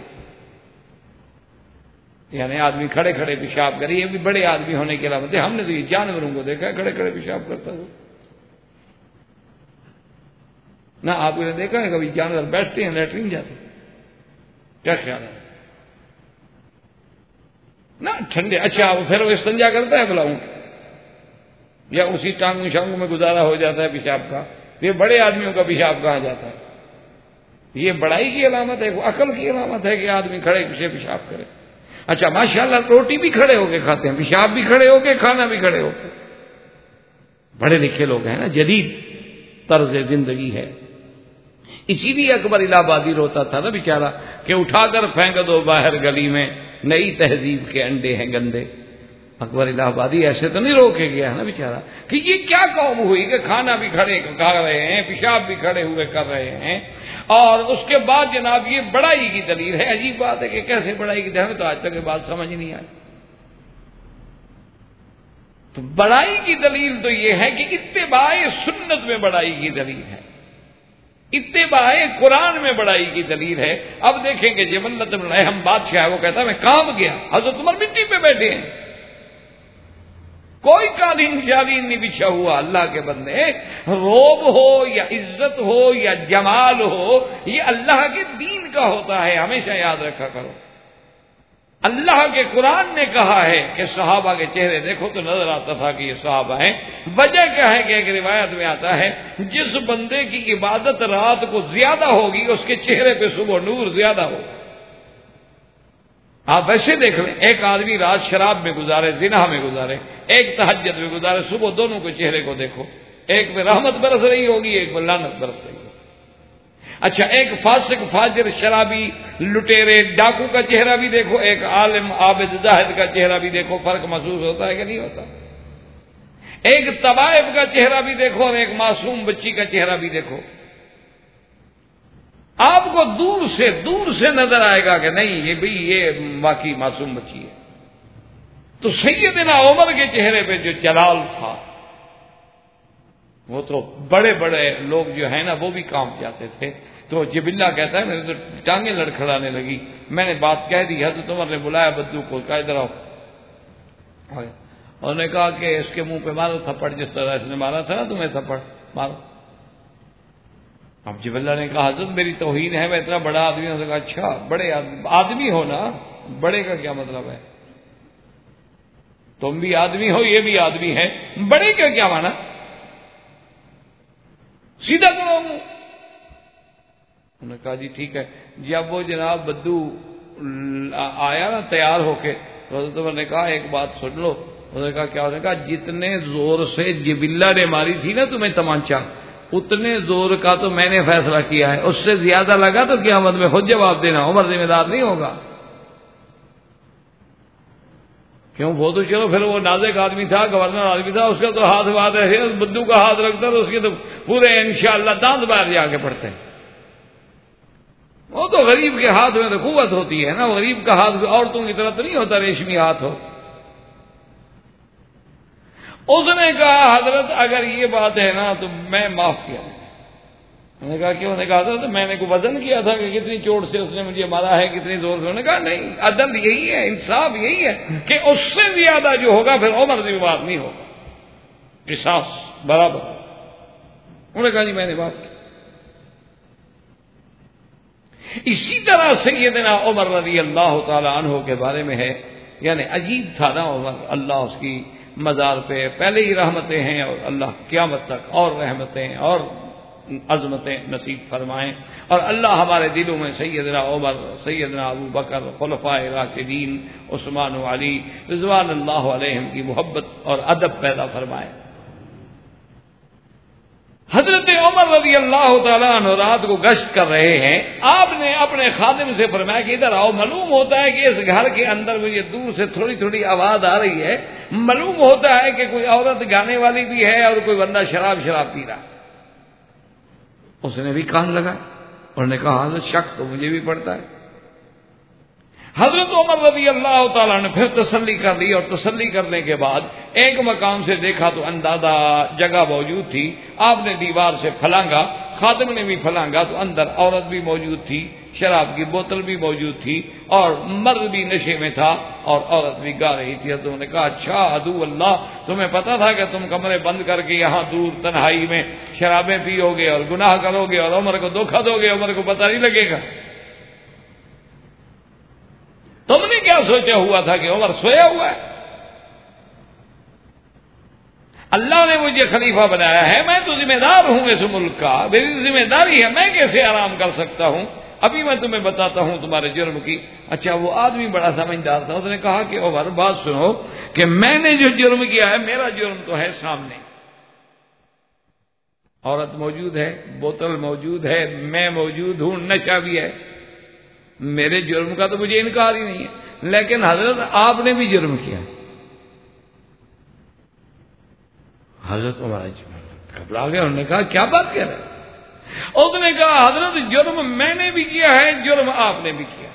یعنی آدمی کھڑے کھڑے پیشاب کرے، یہ بھی بڑے آدمی ہونے کی علامت ہے۔ ہم نے تو یہ جانوروں کو دیکھا ہے کھڑے کھڑے پیشاب کرتا ہو، نہ آپ نے دیکھا ہے کبھی جانور بیٹھتے ہیں لیٹرین جاتے؟ کیا خیال ہے؟ نہ ٹھنڈے، اچھا پھر وہ استنجا کرتا ہے بلاؤں، یا اسی ٹانگوں شانگوں میں گزارا ہو جاتا ہے پیشاب کا؟ یہ بڑے آدمیوں کا پیشاب کہاں جاتا ہے؟ یہ بڑائی کی علامت ہے، وہ عقل کی علامت ہے کہ آدمی کھڑے پیچھے پیشاب کرے۔ اچھا ماشاءاللہ روٹی بھی کھڑے ہو کے کھاتے ہیں، پیشاب بھی کھڑے ہو کے، کھانا بھی کھڑے ہو کے، بڑے لکھے لوگ ہیں نا، جدید طرز زندگی ہے۔ اسی لیے اکبر الہ آبادی روتا تھا نا بیچارہ کہ اٹھا کر پھینک دو باہر گلی میں، نئی تہذیب کے انڈے ہیں گندے۔ اکبر الہ آبادی ایسے تو نہیں رو کے گیا ہے نا بیچارہ کہ یہ کیا قوم ہوئی کہ کھانا بھی کھڑے کھا رہے ہیں، پیشاب بھی کھڑے ہوئے کر رہے ہیں، اور اس کے بعد جناب یہ بڑائی کی دلیل ہے۔ عجیب بات ہے کہ کیسے بڑائی کی دلیل، تو آج تک یہ بات سمجھ نہیں آئی۔ تو بڑائی کی دلیل تو یہ ہے کہ اتباع سنت میں بڑائی کی دلیل ہے، اتباع قرآن میں بڑائی کی دلیل ہے۔ اب دیکھیں کہ جبلت بن الایہم بادشاہ ہے، وہ کہتا ہے میں کانپ گیا، حضرت عمر مٹی پہ بیٹھے ہیں، کوئی قالین شالین نہیں بچھا ہوا۔ اللہ کے بندے، روب ہو یا عزت ہو یا جمال ہو، یہ اللہ کے دین کا ہوتا ہے، ہمیشہ یاد رکھا کرو۔ اللہ کے قرآن نے کہا ہے کہ صحابہ کے چہرے دیکھو تو نظر آتا تھا کہ یہ صحابہ ہیں۔ وجہ کیا ہے کہ ایک روایت میں آتا ہے جس بندے کی عبادت رات کو زیادہ ہوگی اس کے چہرے پہ صبح نور زیادہ ہوگا۔ آپ ویسے دیکھ لیں، ایک آدمی رات شراب میں گزارے، زنا میں گزارے، ایک تہجد میں گزارے، صبح دونوں کے چہرے کو دیکھو، ایک میں رحمت برس رہی ہوگی، ایک میں لعنت برس رہی ہوگی۔ اچھا، ایک فاسق فاجر شرابی لٹیرے ڈاکو کا چہرہ بھی دیکھو، ایک عالم عابد زاہد کا چہرہ بھی دیکھو، فرق محسوس ہوتا ہے کہ نہیں ہوتا؟ ایک طوائف کا چہرہ بھی دیکھو اور ایک معصوم بچی کا چہرہ بھی دیکھو، آپ کو دور سے نظر آئے گا کہ نہیں یہ واقعی معصوم بچی ہے۔ تو سیدنا عمر کے چہرے پہ جو جلال تھا، وہ تو بڑے بڑے لوگ جو ہیں نا وہ بھی کانپ جاتے تھے۔ تو جبلہ کہتا ہے میرے تو ٹانگیں لڑکھڑانے لگی، میں نے بات کہہ دی، حضرت عمر نے بلایا بدو کو، کہا ادھر آؤ، انہوں نے کہا کہ اس کے منہ پہ مارو تھپڑ، جس طرح اس نے مارا تھا نا تمہیں تھپڑ مارو۔ اب جبلہ نے کہا حضرت میری توہین ہے، میں اتنا بڑا آدمی ہوں۔ کہا اچھا بڑے آدمی ہو نا، بڑے کا کیا مطلب ہے؟ تم بھی آدمی ہو، یہ بھی آدمی ہے، بڑے کا کیا مانا؟ سیدھا کرو منہ۔ انہوں نے کہا جی ٹھیک ہے۔ جب وہ جناب بدو آیا نا تیار ہو کے، تو حضرت عمر نے کہا ایک بات سن لو۔ انہوں نے کہا کیا؟ انہوں نے کہا جتنے زور سے جبلہ نے ماری تھی نا تمہیں تمانچہ، اتنے زور کا تو میں نے فیصلہ کیا ہے، اس سے زیادہ لگا تو قیامت میں خود جواب دینا، عمر ذمہ دار نہیں ہوگا۔ کیوں؟ وہ تو چلو پھر وہ نازک آدمی تھا، گورنر آدمی تھا، اس کا تو ہاتھ بات ہے، بدو کا ہاتھ رکھتا تو اس کے تو پورے انشاءاللہ دانت باہر جا کے پڑتے ہیں۔ وہ تو غریب کے ہاتھ میں تو قوت ہوتی ہے نا، غریب کا ہاتھ عورتوں کی طرح تو نہیں ہوتا ریشمی ہاتھ ہو۔ اس نے کہا حضرت اگر یہ بات ہے نا تو میں معاف کیا۔ انہوں نے کہا کیوں؟ انہوں نے کہا حضرت میں نے کوئی وزن کیا تھا کہ کتنی چوٹ سے اس نے مجھے مارا ہے، کتنی زور سے؟ انہوں نے کہا نہیں، عدل یہی ہے، انصاف یہی ہے کہ اس سے زیادہ جو ہوگا پھر عمر ذمہ دار نہیں ہوگا، قصاص برابر۔ انہوں نے کہا جی میں نے معاف کیا۔ اسی طرح سیدنا عمر رضی اللہ تعالی عنہ کے بارے میں ہے، یعنی عجیب تھا نا عمر، اللہ اس کی مزار پہ پہلے ہی رحمتیں ہیں اور اللہ قیامت تک اور رحمتیں اور عظمتیں نصیب فرمائیں، اور اللہ ہمارے دلوں میں سیدنا عمر، سیدنا ابو بکر، خلفائے راشدین، عثمان و علی رضوان اللہ علیہم کی محبت اور ادب پیدا فرمائے۔ حضرت عمر رضی اللہ تعالیٰ عنہ رات کو گشت کر رہے ہیں، آپ نے اپنے خادم سے فرمایا کہ ادھر آؤ، معلوم ہوتا ہے کہ اس گھر کے اندر مجھے دور سے تھوڑی تھوڑی آواز آ رہی ہے، معلوم ہوتا ہے کہ کوئی عورت گانے والی بھی ہے اور کوئی بندہ شراب پی رہا۔ اس نے بھی کان لگا اور نے کہا حضرت شک تو مجھے بھی پڑتا ہے۔ حضرت عمر رضی اللہ تعالیٰ نے پھر تسلی کر لی، اور تسلی کرنے کے بعد ایک مقام سے دیکھا تو اندازہ جگہ موجود تھی، آپ نے دیوار سے پھلانگا، خادم نے بھی پھلانگا تو اندر عورت بھی موجود تھی، شراب کی بوتل بھی موجود تھی، اور مرد بھی نشے میں تھا اور عورت بھی گا رہی تھی۔ تو انہوں نے کہا اچھا عدو اللہ، تمہیں پتا تھا کہ تم کمرے بند کر کے یہاں دور تنہائی میں شرابیں پیو گے اور گناہ کرو گے اور عمر کو دھوکہ دو گے، عمر کو پتہ نہیں لگے گا؟ تم نے کیا سوچا ہوا تھا کہ عمر سویا ہوا ہے؟ اللہ نے مجھے خلیفہ بنایا ہے، میں تو ذمہ دار ہوں اس ملک کا، میری ذمہ داری ہے، میں کیسے آرام کر سکتا ہوں؟ ابھی میں تمہیں بتاتا ہوں تمہارے جرم کی۔ اچھا وہ آدمی بڑا سمجھدار تھا، اس نے کہا کہ عمر بات سنو کہ میں نے جو جرم کیا ہے، میرا جرم تو ہے سامنے، عورت موجود ہے، بوتل موجود ہے، میں موجود ہوں، نشہ بھی ہے، میرے جرم کا تو مجھے انکار ہی نہیں ہے، لیکن حضرت آپ نے بھی جرم کیا۔ حضرت عمر گھبرا گیا، انہوں نے کہا کیا بات کہہ رہے؟ اس نے کہا حضرت جرم میں نے بھی کیا ہے، جرم آپ نے بھی کیا۔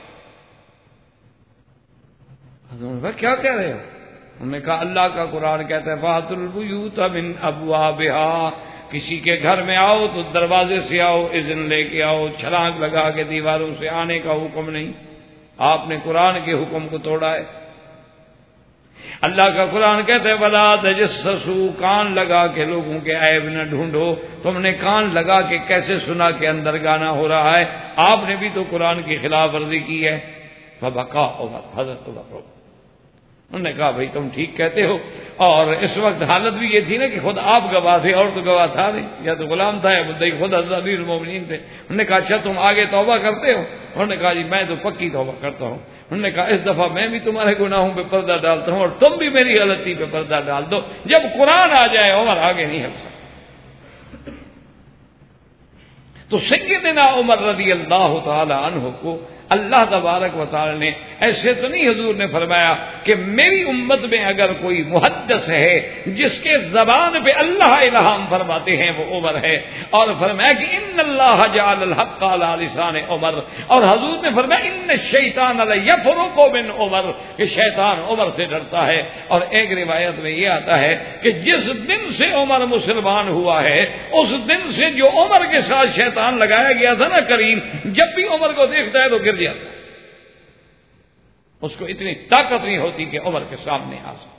حضرت نے کہا کیا کہہ رہے ہو؟ انہوں نے کہا اللہ کا قرآن کہتا ہے فَأْتُوا الْبُيُوتَ مِنْ أَبْوَابِهَا، کسی کے گھر میں آؤ تو دروازے سے آؤ، اذن لے کے آؤ، چھلانگ لگا کے دیواروں سے آنے کا حکم نہیں۔ آپ نے قرآن کے حکم کو توڑا ہے۔ اللہ کا قرآن کہتا ہے وَلَا تَجَسَّسُوا، کان لگا کے لوگوں کے عیب نہ ڈھونڈو۔ تم نے کان لگا کے کیسے سنا کہ اندر گانا ہو رہا ہے؟ آپ نے بھی تو قرآن کی خلاف ورزی کی ہے۔ فَبَكَىٰ عمر، حضرت عمر، انہوں نے کہا بھائی تم ٹھیک کہتے ہو، اور اس وقت حالت بھی یہ تھی نا کہ خود آپ گواہ تھے اور تو گواہ تھا نہیں، یا تو غلام تھا یا مدعی خود حضرت امیر المومنین تھے۔ انہوں نے کہا اچھا تم آگے توبہ کرتے ہو؟ انہوں نے کہا جی میں تو پکی توبہ کرتا ہوں۔ انہوں نے کہا اس دفعہ میں بھی تمہارے گناہوں پہ پردہ ڈالتا ہوں اور تم بھی میری غلطی پہ پردہ ڈال دو، جب قرآن آ جائے عمر آگے نہیں ہٹ سکتا۔ تو سیدنا عمر رضی اللہ تعالی عنہ کو اللہ تبارک و تعالی نے ایسے تو نہیں حضور نے فرمایا کہ میری امت میں اگر کوئی محدث ہے جس کے زبان پہ اللہ الہام فرماتے ہیں وہ عمر ہے، اور فرمایا کہ ان اللہ جعل الحق علی لسان عمر، اور حضور نے فرمایا ان الشیطان لیفرق من عمر، کہ شیطان عمر سے ڈرتا ہے۔ اور ایک روایت میں یہ آتا ہے کہ جس دن سے عمر مسلمان ہوا ہے اس دن سے جو عمر کے ساتھ شیطان لگایا گیا تھا نا کریم، جب بھی عمر کو دیکھتا ہے تو گر جاتا ہے، اس کو اتنی طاقت نہیں ہوتی کہ عمر کے سامنے آ سکے۔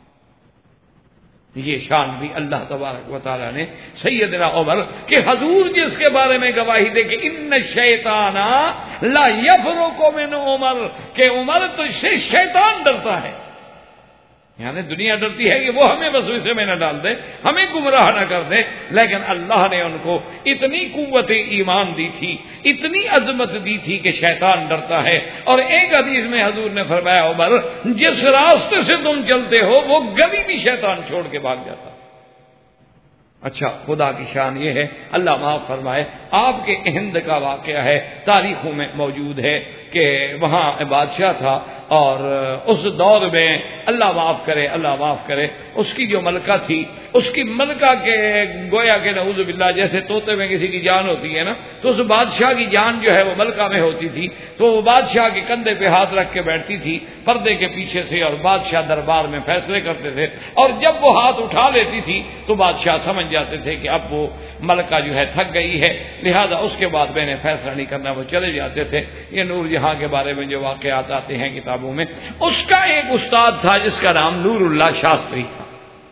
یہ شان بھی اللہ تبارک و تعالیٰ نے سیدنا عمر کہ حضور جس کے بارے میں گواہی دے کہ ان الشیطان لا یفرق من عمر، کہ عمر تو سے شیطان ڈرتا ہے، یعنی دنیا ڈرتی ہے کہ وہ ہمیں وسوسے میں نہ ڈال دے، ہمیں گمراہ نہ کر دے، لیکن اللہ نے ان کو اتنی قوت ایمان دی تھی، اتنی عظمت دی تھی کہ شیطان ڈرتا ہے۔ اور ایک حدیث میں حضور نے فرمایا عمر جس راستے سے تم چلتے ہو وہ گلی بھی شیطان چھوڑ کے بھاگ جاتا۔ اچھا، خدا کی شان یہ ہے، اللہ معاف فرمائے، آپ کے ہند کا واقعہ ہے، تاریخوں میں موجود ہے کہ وہاں بادشاہ تھا، اور اس دور میں اللہ معاف کرے اس کی جو ملکہ تھی، اس کی ملکہ کے گویا کہ نعوذ باللہ جیسے طوطے میں کسی کی جان ہوتی ہے نا، تو اس بادشاہ کی جان جو ہے وہ ملکہ میں ہوتی تھی، تو وہ بادشاہ کے کندھے پہ ہاتھ رکھ کے بیٹھتی تھی پردے کے پیچھے سے، اور بادشاہ دربار میں فیصلے کرتے تھے، اور جب وہ ہاتھ اٹھا لیتی تھی تو بادشاہ سمجھ جاتے تھے کہ اب وہ ملکہ جو ہے تھک گئی ہے، لہذا اس کے بعد میں نے فیصلہ نہیں کرنا، وہ چلے جاتے تھے۔ یہ نور جہاں کے بارے میں جو واقعات آتے ہیں کتابوں میں، اس کا ایک استاد تھا جس کا نام نور اللہ شاستری تھا۔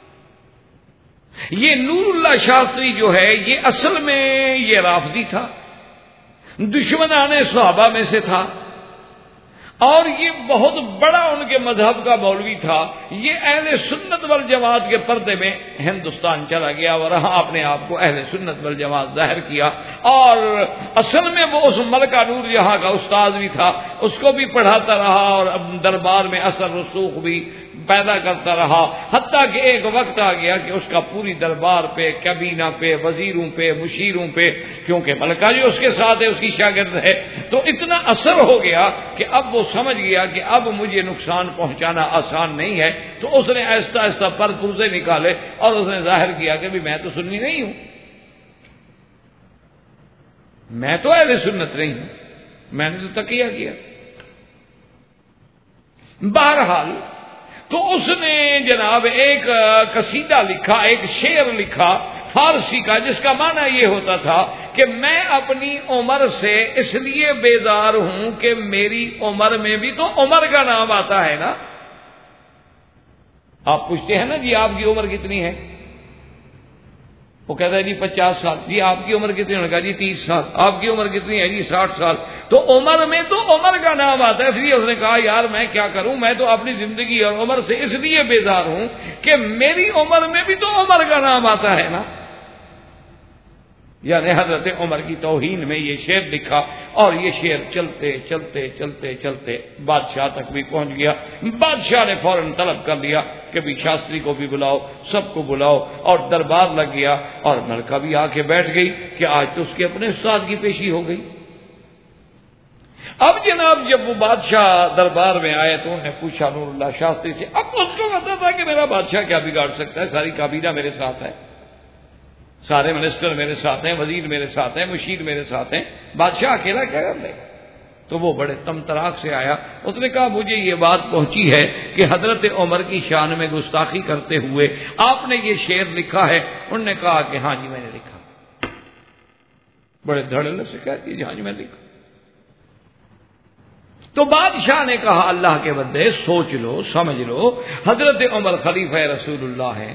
یہ نور اللہ شاستری جو ہے یہ اصل میں یہ رافضی تھا، دشمنان صحابہ میں سے تھا، اور یہ بہت بڑا ان کے مذہب کا مولوی تھا۔ یہ اہل سنت والجماعت کے پردے میں ہندوستان چلا گیا اور اپنے آپ کو اہل سنت والجماعت ظاہر کیا، اور اصل میں وہ اس ملکہ نور جہاں کا استاد بھی تھا، اس کو بھی پڑھاتا رہا اور دربار میں اثر رسوخ بھی پیدا کرتا رہا، حتیٰ کہ ایک وقت آ گیا کہ اس کا پوری دربار پہ، کابینہ پہ، وزیروں پہ، مشیروں پہ، کیونکہ ملکہ جو اس کے ساتھ ہے اس کی شاگرد ہے، تو اتنا اثر ہو گیا کہ اب وہ سمجھ گیا کہ اب مجھے نقصان پہنچانا آسان نہیں ہے، تو اس نے آہستہ آہستہ پر پرزے نکالے اور اس نے ظاہر کیا کہ بھی میں تو سنی نہیں ہوں، میں تو اہل سنت نہیں ہوں، میں نے تو تقیہ کیا۔ بہرحال تو اس نے جناب ایک قصیدہ لکھا، ایک شعر لکھا فارسی کا، جس کا معنی یہ ہوتا تھا کہ میں اپنی عمر سے اس لیے بیزار ہوں کہ میری عمر میں بھی تو عمر کا نام آتا ہے نا۔ آپ پوچھتے ہیں نا جی آپ کی عمر کتنی ہے، وہ کہتا ہے جی 50 سال، جی آپ کی عمر کتنی ہے، کہا جی 30 سال، آپ کی عمر کتنی ہے جی 60 سال، تو عمر میں تو عمر کا نام آتا ہے۔ اس لیے اس نے کہا یار میں کیا کروں، میں تو اپنی زندگی اور عمر سے اس لیے بیزار ہوں کہ میری عمر میں بھی تو عمر کا نام آتا ہے نا۔ یعنی حضرت عمر کی توہین میں یہ شعر لکھا، اور یہ شعر چلتے چلتے چلتے چلتے بادشاہ تک بھی پہنچ گیا۔ بادشاہ نے فوراً طلب کر لیا کہ بھی شاستری کو بھی بلاؤ، سب کو بلاؤ، اور دربار لگ گیا، اور ملکہ بھی آ کے بیٹھ گئی کہ آج تو اس کے اپنے استاد کی پیشی ہو گئی۔ اب جناب جب وہ بادشاہ دربار میں آئے تو انہوں نے پوچھا نور اللہ شاستری سے، اب اس کو پتا تھا کہ میرا بادشاہ کیا بگاڑ سکتا ہے، ساری کابینہ میرے ساتھ ہے، سارے منسٹر میرے ساتھ ہیں، وزیر میرے ساتھ ہیں، مشیر میرے ساتھ ہیں، بادشاہ اکیلا کیا کر لے؟ تو وہ بڑے تمطراق سے آیا، اس نے کہا مجھے یہ بات پہنچی ہے کہ حضرت عمر کی شان میں گستاخی کرتے ہوئے آپ نے یہ شعر لکھا ہے۔ انہوں نے کہا کہ ہاں جی میں نے لکھا، بڑے دھڑلے سے کہتی جی ہاں جی میں نے لکھا۔ تو بادشاہ نے کہا اللہ کے بندے سوچ لو، سمجھ لو، حضرت عمر خلیفہ رسول اللہ ہیں،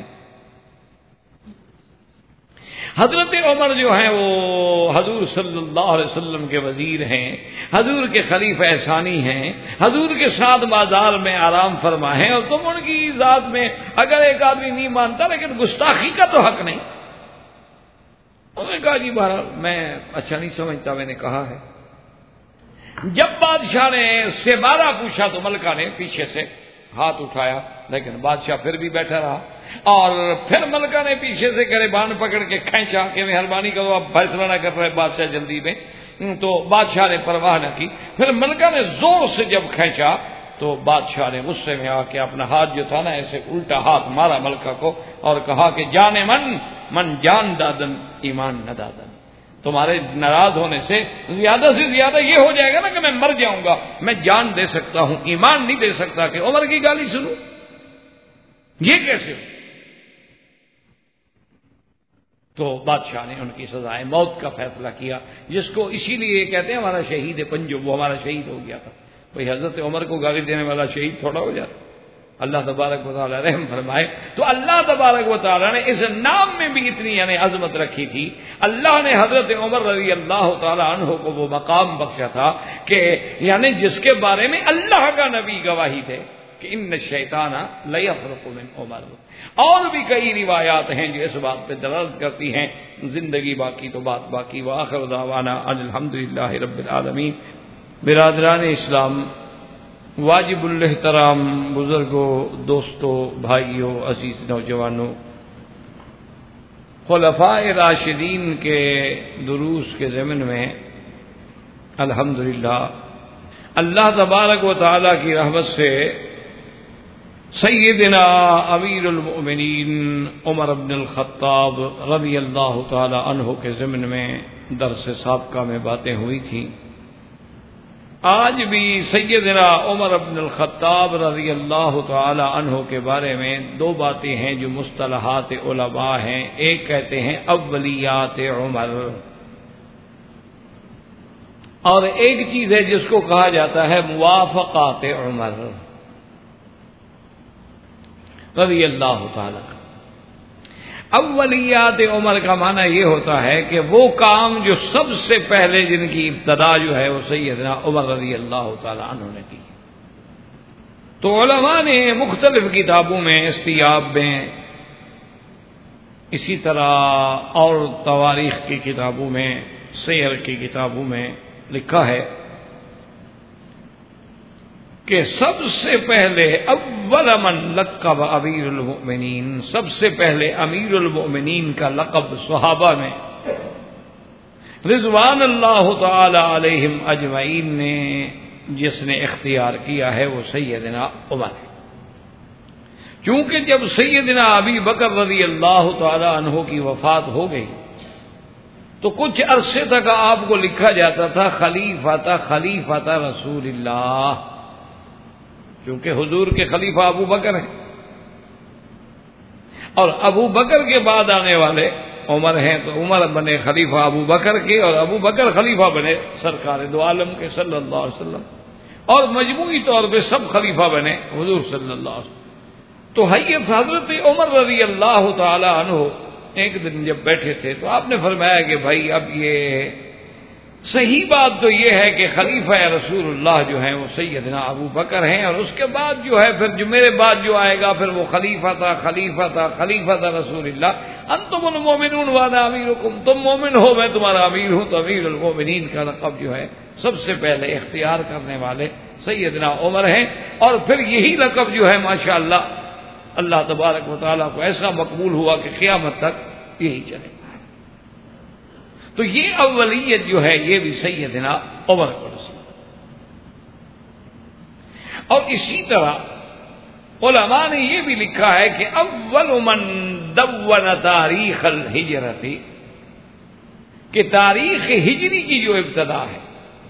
حضرت عمر جو ہیں وہ حضور صلی اللہ علیہ وسلم کے وزیر ہیں، حضور کے خلیفہ ثانی ہیں، حضور کے ساتھ بازار میں آرام فرما ہیں، اور تم ان کی ذات میں اگر ایک آدمی نہیں مانتا لیکن گستاخی کا تو حق نہیں۔ انہوں نے کہا جی بہرحال میں اچھا نہیں سمجھتا، میں نے کہا ہے۔ جب بادشاہ نے سے بارہ پوچھا تو ملکہ نے پیچھے سے ہاتھ اٹھایا، لیکن بادشاہ پھر بھی بیٹھا رہا۔ اور پھر ملکہ نے پیچھے سے گریبان پکڑ کے کھینچا کہ مہربانی کرو اب فیصلہ نہ کر رہے بادشاہ جلدی میں، تو بادشاہ نے پرواہ نہ کی. پھر ملکہ نے زور سے جب کھینچا تو بادشاہ نے غصے میں آ کے اپنا ہاتھ جو تھا نا ایسے الٹا ہاتھ مارا ملکہ کو اور کہا کہ جانے من جان دادن ایمان نہ دادن. تمہارے ناراض ہونے سے زیادہ یہ ہو جائے گا نا کہ میں مر جاؤں گا، میں جان دے سکتا ہوں ایمان نہیں دے سکتا کہ عمر کی گالی سنوں. یہ کیسے ہو؟ تو بادشاہ نے ان کی سزائے موت کا فیصلہ کیا، جس کو اسی لیے کہتے ہیں ہمارا شہید پنجو، وہ ہمارا شہید ہو گیا تھا. بھئی حضرت عمر کو گالی دینے والا شہید تھوڑا ہو جاتا. اللہ تبارک و تعالیٰ رحم فرمائے. تو اللہ تبارک و تعالیٰ نے اس نام میں بھی اتنی یعنی عظمت رکھی تھی. اللہ نے حضرت عمر رضی اللہ تعالیٰ عنہ کو وہ مقام بخشا تھا کہ یعنی جس کے بارے میں اللہ کا نبی گواہی دے کہ ان الشیطان لیفرق من عمر. اور بھی کئی روایات ہیں جو اس بات پہ دلالت کرتی ہیں. زندگی باقی تو بات باقی. وآخر دعوانا ان الحمدللہ رب العالمین. برادران اسلام، واجب الاحترام بزرگوں، دوستوں، بھائیوں، عزیز نوجوانوں، خلفائے راشدین کے دروس کے ضمن میں الحمدللہ اللہ تبارک و تعالی کی رحمت سے سیدنا امیر المؤمنین عمر بن الخطاب رضی اللہ تعالی عنہ کے ضمن میں درس سابقہ میں باتیں ہوئی تھیں. آج بھی سیدنا عمر بن الخطاب رضی اللہ تعالی عنہ کے بارے میں دو باتیں ہیں جو مصطلحات علماء ہیں. ایک کہتے ہیں اولیات عمر، اور ایک چیز ہے جس کو کہا جاتا ہے موافقات عمر رضی اللہ تعالی. اولیات عمر کا معنی یہ ہوتا ہے کہ وہ کام جو سب سے پہلے جن کی ابتدا جو ہے وہ سیدنا عمر رضی اللہ تعالی عنہ نے کی. تو علماء نے مختلف کتابوں میں، استیاب میں، اسی طرح اور تواریخ کی کتابوں میں، سیر کی کتابوں میں لکھا ہے کہ سب سے پہلے اول من لقب امیر المؤمنین، سب سے پہلے امیر المؤمنین کا لقب صحابہ میں رضوان اللہ تعالی علیہم اجمعین نے جس نے اختیار کیا ہے وہ سیدنا عمر ہے. کیونکہ جب سیدنا ابی بکر رضی اللہ تعالی عنہ کی وفات ہو گئی تو کچھ عرصے تک آپ کو لکھا جاتا تھا خلیفۃ رسول اللہ، کیونکہ حضور کے خلیفہ ابو بکر ہیں اور ابو بکر کے بعد آنے والے عمر ہیں، تو عمر بنے خلیفہ ابو بکر کے اور ابو بکر خلیفہ بنے سرکار دو عالم کے صلی اللہ علیہ وسلم، اور مجموعی طور پہ سب خلیفہ بنے حضور صلی اللہ علیہ وسلم. تو حضرت عمر رضی اللہ تعالی عنہ ایک دن جب بیٹھے تھے تو آپ نے فرمایا کہ بھائی اب یہ صحیح بات تو یہ ہے کہ خلیفہ رسول اللہ جو ہیں وہ سیدنا ابو بکر ہیں، اور اس کے بعد جو ہے پھر جو میرے بعد جو آئے گا پھر وہ خلیفہ تھا رسول اللہ. انتم المؤمنون وانا امیرکم، تم مومن ہو میں تمہارا امیر ہوں. تو امیر المؤمنین کا لقب جو ہے سب سے پہلے اختیار کرنے والے سیدنا عمر ہیں، اور پھر یہی لقب جو ہے ماشاءاللہ اللہ تبارک و تعالیٰ کو ایسا مقبول ہوا کہ قیامت تک یہی چلے. تو یہ اولیت جو ہے یہ بھی سیدنا عمر کو نصیب. اور اسی طرح علماء نے یہ بھی لکھا ہے کہ اول من دون تاریخ الہجرت، کہ تاریخ ہجری کی جو ابتدا ہے،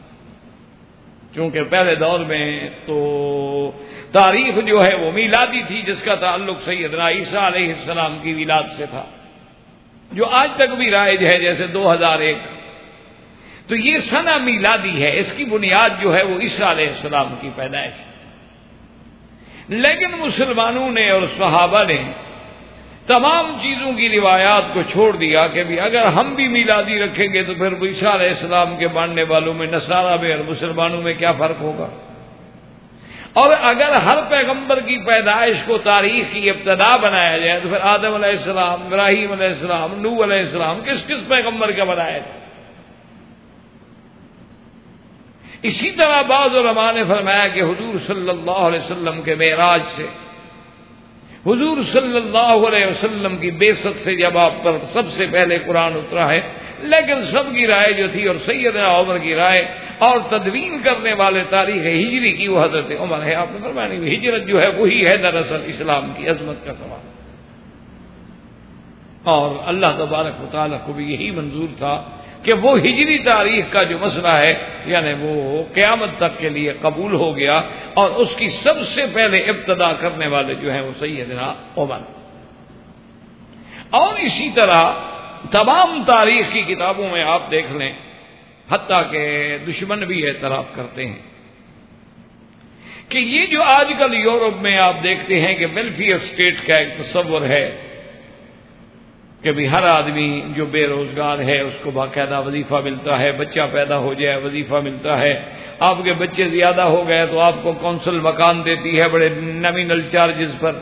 چونکہ پہلے دور میں تو تاریخ جو ہے وہ میلادی تھی جس کا تعلق سیدنا عیسیٰ علیہ السلام کی ولادت سے تھا، جو آج تک بھی رائج ہے جیسے 2001. تو یہ سنہ میلادی ہے، اس کی بنیاد جو ہے وہ عیسیٰ علیہ السلام کی پیدائش. لیکن مسلمانوں نے اور صحابہ نے تمام چیزوں کی روایات کو چھوڑ دیا کہ بھی اگر ہم بھی میلادی رکھیں گے تو پھر عیسیٰ علیہ السلام کے ماننے والوں میں، نصارہ میں اور مسلمانوں میں کیا فرق ہوگا. اور اگر ہر پیغمبر کی پیدائش کو تاریخ کی ابتدا بنایا جائے تو پھر آدم علیہ السلام، ابراہیم علیہ السلام، نوح علیہ السلام کس پیغمبر کا بنایا تھا. اسی طرح بعض علماء نے فرمایا کہ حضور صلی اللہ علیہ وسلم کے معراج سے حضور صلی اللہ علیہ وسلم کی بعثت سے جب آپ پر سب سے پہلے قرآن اترا ہے، لیکن سب کی رائے جو تھی اور سیدنا عمر کی رائے اور تدوین کرنے والے تاریخ ہجری کی وہ حضرت عمر ہے۔ آپ نے فرمایا ہجرت جو ہے وہی ہے دراصل اسلام کی عظمت کا سوال، اور اللہ تبارک و تعالیٰ کو بھی یہی منظور تھا کہ وہ ہجری تاریخ کا جو مسئلہ ہے یعنی وہ قیامت تک کے لیے قبول ہو گیا، اور اس کی سب سے پہلے ابتدا کرنے والے جو ہیں وہ سیدنا عمر۔ اور اسی طرح تمام تاریخ کی کتابوں میں آپ دیکھ لیں، حتیٰ کہ دشمن بھی اعتراف کرتے ہیں کہ یہ جو آج کل یورپ میں آپ دیکھتے ہیں کہ ویلفیئر اسٹیٹ کا ایک تصور ہے کہ بھی ہر آدمی جو بے روزگار ہے اس کو باقاعدہ وظیفہ ملتا ہے، بچہ پیدا ہو جائے وظیفہ ملتا ہے، آپ کے بچے زیادہ ہو گئے تو آپ کو کونسل مکان دیتی ہے بڑے نامینل چارجز پر۔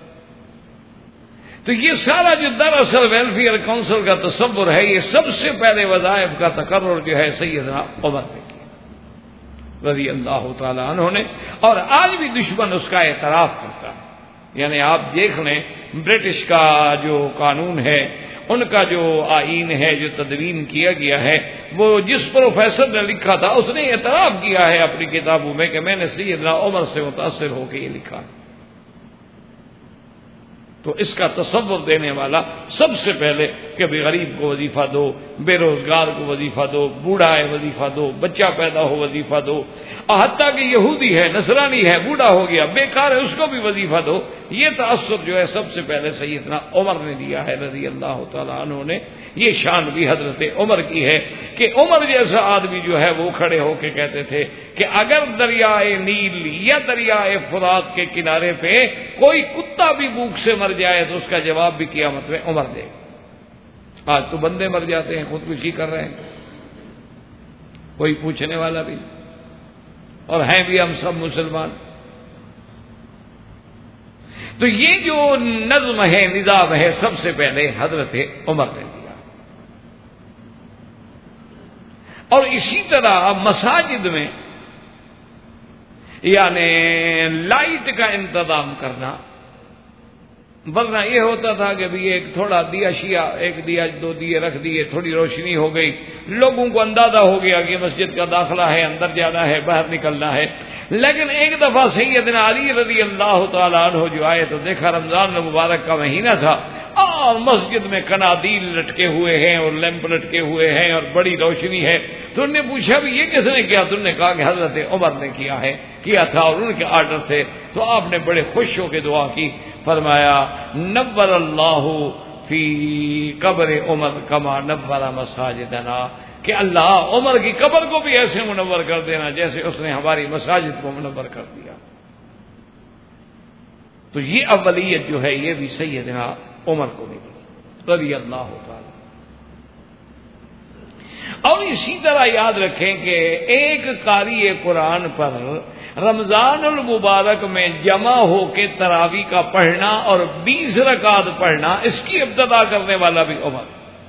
تو یہ سارا جو دراصل ویلفیئر کونسل کا تصور ہے، یہ سب سے پہلے وظائف کا تقرر جو ہے سیدنا عمر نے کیا رضی اللہ تعالی عنہ نے، اور آج بھی دشمن اس کا اعتراف کرتا ہے۔ یعنی آپ دیکھ لیں برٹش کا جو قانون ہے، ان کا جو آئین ہے جو تدوین کیا گیا ہے، وہ جس پروفیسر نے لکھا تھا اس نے اعتراف کیا ہے اپنی کتابوں میں کہ میں نے سیدنا عمر سے متاثر ہو کے یہ لکھا۔ تو اس کا تصور دینے والا سب سے پہلے کہ بھی غریب کو وظیفہ دو، بے روزگار کو وظیفہ دو، بوڑھا ہے وظیفہ دو، بچہ پیدا ہو وظیفہ دو، اور حتیٰ کہ یہودی ہے، نصرانی ہے، بوڑھا ہو گیا، بیکار ہے، اس کو بھی وظیفہ دو۔ یہ تأثر جو ہے سب سے پہلے سیدنا عمر نے دیا ہے رضی اللہ تعالیٰ عنہ نے۔ یہ شان بھی حضرت عمر کی ہے کہ عمر جیسا آدمی جو ہے وہ کھڑے ہو کے کہتے تھے کہ اگر دریائے نیل یا دریائے فرات کے کنارے پہ کوئی کتا بھی بھوک سے مر جائے تو اس کا جواب بھی قیامت میں عمر دے۔ آج تو بندے مر جاتے ہیں، خودکشی کر رہے ہیں، کوئی پوچھنے والا بھی، اور ہیں بھی ہم سب مسلمان۔ تو یہ جو نظم ہے، نظام ہے، سب سے پہلے حضرت عمر نے دیا۔ اور اسی طرح مساجد میں یعنی لائٹ کا انتظام کرنا، ورنہ یہ ہوتا تھا کہ بھی ایک تھوڑا دیا شیا، ایک دیا دو دیے رکھ دیے، تھوڑی روشنی ہو گئی، لوگوں کو اندازہ ہو گیا کہ مسجد کا داخلہ ہے، اندر جانا ہے، باہر نکلنا ہے۔ لیکن ایک دفعہ سیدنا علی رضی اللہ تعالیٰ عنہ جو آئے تو دیکھا رمضان المبارک کا مہینہ تھا اور مسجد میں قنادیل لٹکے ہوئے ہیں اور لیمپ لٹکے ہوئے ہیں اور بڑی روشنی ہے۔ تو انہوں نے پوچھا بھی یہ کس نے کیا؟ تو انہوں نے کہا کہ حضرت عمر نے کیا تھا اور ان کے آرڈر تھے۔ تو آپ نے بڑے خوش ہو کے دعا کی، فرمایا نور اللہ فی قبر عمر کما نور مساجدنا، کہ اللہ عمر کی قبر کو بھی ایسے منور کر دینا جیسے اس نے ہماری مساجد کو منور کر دیا۔ تو یہ اولیت جو ہے یہ بھی سیدنا عمر کو ملی رضی اللہ تعالی۔ اور اسی طرح یاد رکھیں کہ ایک قاری قرآن پر رمضان المبارک میں جمع ہو کے تراویح کا پڑھنا اور 20 رکعت پڑھنا، اس کی ابتدا کرنے والا بھی عمر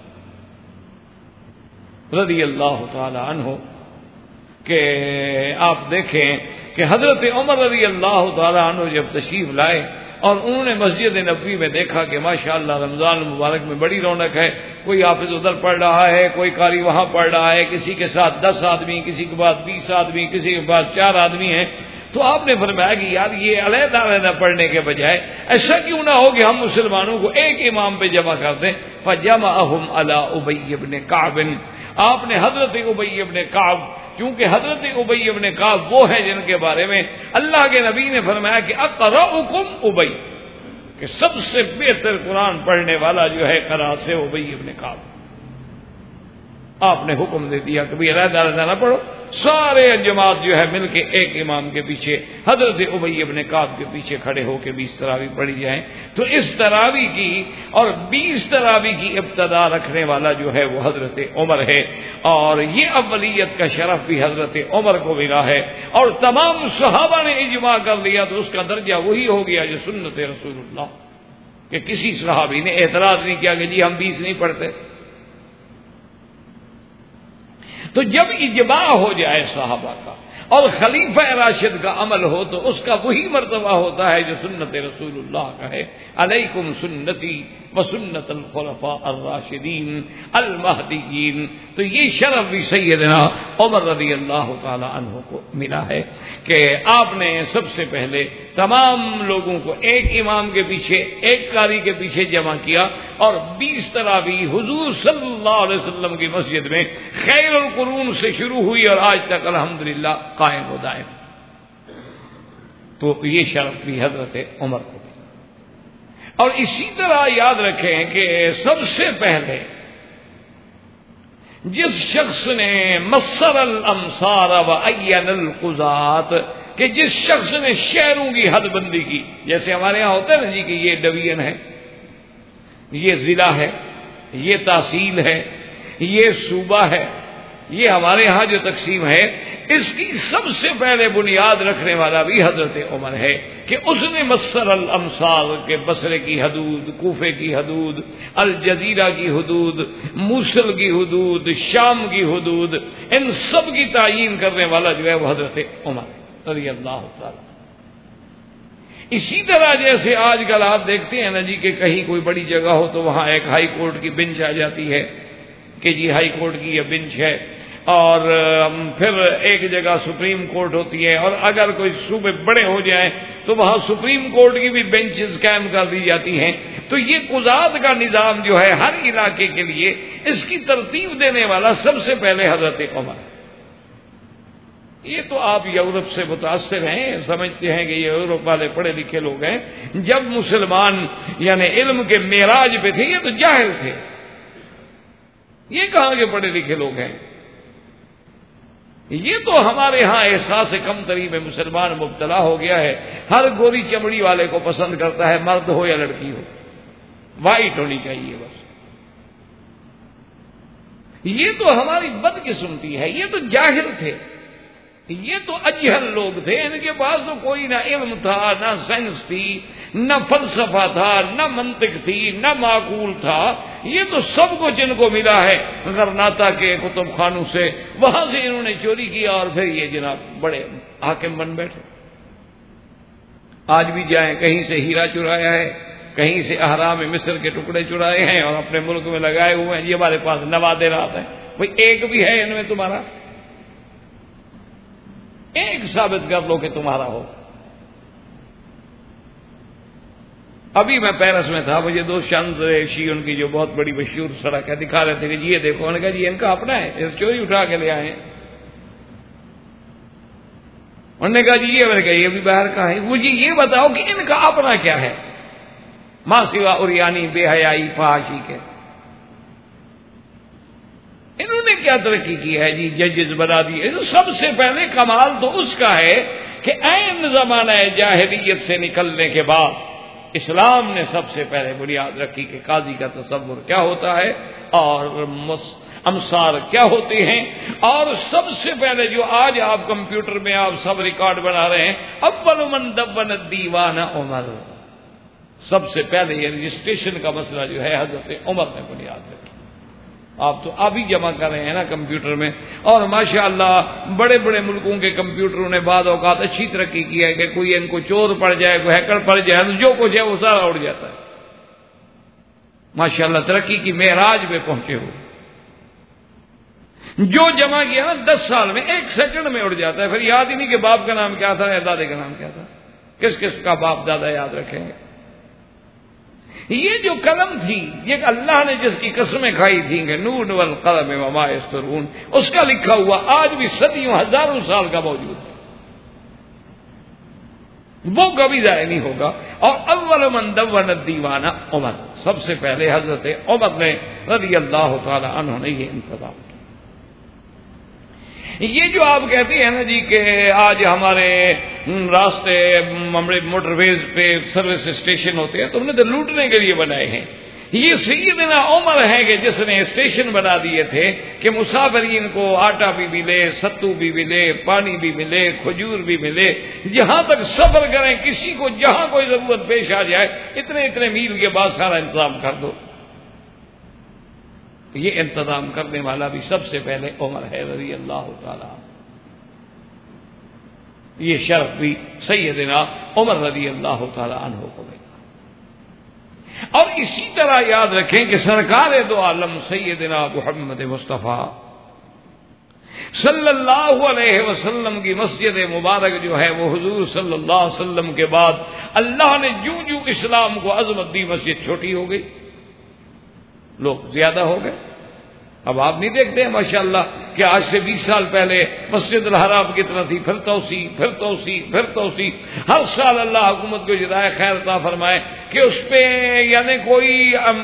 رضی اللہ تعالی عنہ۔ کہ آپ دیکھیں کہ حضرت عمر رضی اللہ تعالی عنہ جب تشریف لائے اور انہوں نے مسجد نبوی میں دیکھا کہ ماشاءاللہ رمضان المبارک میں بڑی رونق ہے، کوئی حافظ ادھر پڑھ رہا ہے، کوئی قاری وہاں پڑھ رہا ہے، کسی کے ساتھ 10 آدمی، کسی کے پاس 20 آدمی، کسی کے پاس 4 آدمی ہیں۔ تو آپ نے فرمایا کہ یار یہ علیحدہ علیحدہ پڑھنے کے بجائے ایسا کیوں نہ ہو کہ ہم مسلمانوں کو ایک امام پہ جمع کر دیں۔ فجمعہم علی ابی بن کعب، آپ نے حضرت ابی بن کعب، کیونکہ حضرت ابی بن کعب وہ ہیں جن کے بارے میں اللہ کے نبی نے فرمایا کہ اقرؤکم ابی، کہ سب سے بہتر قرآن پڑھنے والا جو ہے قرأ سے ابی بن کعب۔ آپ نے حکم دے دیا کہ علیحدہ علیحدہ نہ پڑھو، سارے جماعت جو ہے مل کے ایک امام کے پیچھے حضرت ابی بن کعب کے پیچھے کھڑے ہو کے 20 تراویح پڑھی جائیں۔ تو اس تراویح کی اور 20 تراویح کی ابتدا رکھنے والا جو ہے وہ حضرت عمر ہے، اور یہ اولیت کا شرف بھی حضرت عمر کو ملا ہے، اور تمام صحابہ نے اجماع کر لیا تو اس کا درجہ وہی ہو گیا جو سنت رسول اللہ، کہ کسی صحابی نے اعتراض نہیں کیا کہ جی ہم 20 نہیں پڑھتے۔ تو جب اجماع ہو جائے صحابہ کا اور خلیفہ راشد کا عمل ہو تو اس کا وہی مرتبہ ہوتا ہے جو سنت رسول اللہ کا ہے. علیکم سنتی و سنت الخلفاء الراشدین المہدیین. تو یہ شرف بھی سیدنا عمر رضی اللہ تعالی عنہ کو ملا ہے کہ آپ نے سب سے پہلے تمام لوگوں کو ایک امام کے پیچھے ایک قاری کے پیچھے جمع کیا اور 20 تراویح حضور صلی اللہ علیہ وسلم کی مسجد میں خیر القرون سے شروع ہوئی اور آج تک الحمدللہ قائم و دائم. تو یہ شرف بھی حضرت عمر کو. اور اسی طرح یاد رکھیں کہ سب سے پہلے جس شخص نے مصر الامصار و عین القضات، کہ جس شخص نے شہروں کی حد بندی کی، جیسے ہمارے یہاں ہوتا ہے نا جی کہ یہ ڈویژن ہے، یہ ضلع ہے، یہ تحصیل ہے، یہ صوبہ ہے، یہ ہمارے ہاں جو تقسیم ہے اس کی سب سے پہلے بنیاد رکھنے والا بھی حضرت عمر ہے کہ اس نے مصر الامصار کے بصرے کی حدود، کوفے کی حدود، الجزیرہ کی حدود، موصل کی حدود، شام کی حدود، ان سب کی تعیین کرنے والا جو ہے وہ حضرت عمر رضی اللہ تعالی. اسی طرح جیسے آج کل آپ دیکھتے ہیں نا جی کہ کہیں کوئی بڑی جگہ ہو تو وہاں ایک ہائی کورٹ کی بینچ آ جاتی ہے کہ جی ہائی کورٹ کی یہ بینچ ہے، اور پھر ایک جگہ سپریم کورٹ ہوتی ہے، اور اگر کوئی صوبے بڑے ہو جائیں تو وہاں سپریم کورٹ کی بھی بینچز قائم کر دی جاتی ہیں. تو یہ قضات کا نظام جو ہے ہر علاقے کے لیے اس کی ترتیب دینے والا سب سے پہلے حضرت عمر. یہ تو آپ یورپ سے متاثر ہیں، سمجھتے ہیں کہ یہ یورپ والے پڑھے لکھے لوگ ہیں. جب مسلمان یعنی علم کے معراج پہ تھے یہ تو جاہل تھے، یہ کہاں کے پڑھے لکھے لوگ ہیں. یہ تو ہمارے ہاں احساس کم تری میں مسلمان مبتلا ہو گیا ہے، ہر گوری چمڑی والے کو پسند کرتا ہے، مرد ہو یا لڑکی ہو، وائٹ ہونی چاہیے بس. یہ تو ہماری بدقسمتی ہے. یہ تو جاہل تھے، یہ تو اجہل لوگ تھے. ان کے پاس تو کوئی نہ علم تھا، نہ سائنس تھی، نہ فلسفہ تھا، نہ منطق تھی، نہ معقول تھا. یہ تو سب کچھ ان کو ملا ہے غرناطہ کے کتب خانوں سے، وہاں سے انہوں نے چوری کیا اور پھر یہ جناب بڑے حاکم بن بیٹھے. آج بھی جائیں کہیں سے ہیرا چرایا ہے، کہیں سے اہرام مصر کے ٹکڑے چرائے ہیں اور اپنے ملک میں لگائے ہوئے ہیں. یہ ہمارے پاس نوادرات ہیں، کوئی ایک بھی ہے ان میں تمہارا؟ ایک ثابت کر لو کہ تمہارا ہو. ابھی میں پیرس میں تھا، مجھے دو شانزلیزے ان کی جو بہت بڑی مشہور سڑک ہے دکھا رہے تھے کہ جی یہ دیکھو. انہوں نے کہا جی ان کا اپنا ہے، چوری اٹھا کے لے آئے ہیں. انہوں نے کہا جی یہ، میں نے کہا یہ بھی باہر کا ہے. مجھے یہ بتاؤ کہ ان کا اپنا کیا ہے ماں سوا اوریانی بے حیائی فحاشی کے؟ انہوں نے کیا ترقی کی ہے جی؟ ججز بنا دیے. سب سے پہلے کمال تو اس کا ہے کہ عین زمانہ جاہلیت سے نکلنے کے بعد اسلام نے سب سے پہلے بنیاد رکھی کہ قاضی کا تصور کیا ہوتا ہے اور امصار کیا ہوتے ہیں. اور سب سے پہلے جو آج آپ کمپیوٹر میں آپ سب ریکارڈ بنا رہے ہیں، اول من دون الدیوان عمر، سب سے پہلے یہ رجسٹریشن کا مسئلہ جو ہے حضرت عمر نے بنیاد رکھی. آپ تو ابھی جمع کر رہے ہیں نا کمپیوٹر میں، اور ماشاءاللہ بڑے بڑے ملکوں کے کمپیوٹروں نے بعض اوقات اچھی ترقی کی ہے کہ کوئی ان کو چور پڑ جائے، کوئی ہیکر پڑ جائے، جو کچھ ہے وہ سارا اڑ جاتا ہے. ماشاءاللہ ترقی کی معراج پہ پہنچے ہو. جو جمع کیا نا 10 سال میں 1 سیکنڈ میں اڑ جاتا ہے. پھر یاد ہی نہیں کہ باپ کا نام کیا تھا یا دادے کا نام کیا تھا. کس کس کا باپ دادا یاد رکھیں گے؟ یہ جو قلم تھی، یہ اللہ نے جس کی قسمیں کھائی تھیں کہ نون والقلم وما یسطرون، اس کا لکھا ہوا آج بھی صدیوں ہزاروں سال کا موجود ہے، وہ کبھی ضائع نہیں ہوگا. اور اول من دون الدیوان عمر، سب سے پہلے حضرت عمر نے رضی اللہ تعالی عنہ نے یہ انتظام کیا. یہ جو آپ کہتے ہیں نا جی کہ آج ہمارے راستے موٹر ویز پہ سروس اسٹیشن ہوتے ہیں تو ہم نے تو لوٹنے کے لیے بنائے ہیں. یہ سیدنا عمر ہے کہ جس نے اسٹیشن بنا دیے تھے کہ مسافرین کو آٹا بھی ملے، ستو بھی ملے، پانی بھی ملے، کھجور بھی ملے. جہاں تک سفر کریں، کسی کو جہاں کوئی ضرورت پیش آ جائے، اتنے میل کے بعد سارا انتظام کر دو. یہ انتظام کرنے والا بھی سب سے پہلے عمر ہے رضی اللہ تعالی. یہ شرف بھی سیدنا عمر رضی اللہ تعالی عنہ کو ملا۔ اور اسی طرح یاد رکھیں کہ سرکار دو عالم سیدنا محمد مصطفیٰ صلی اللہ علیہ وسلم کی مسجد مبارک جو ہے وہ حضور صلی اللہ علیہ وسلم کے بعد اللہ نے جو جو اسلام کو عظمت دی، مسجد چھوٹی ہو گئی، لوگ زیادہ ہو گئے۔ اب آپ نہیں دیکھتے ہیں ماشاءاللہ کہ آج سے 20 سال پہلے مسجد الحرام کتنا تھی، پھر توسیع، پھر توسیع، پھر توسیع۔ ہر سال اللہ حکومت کو جزائے خیر عطا فرمائے کہ اس پہ یعنی کوئی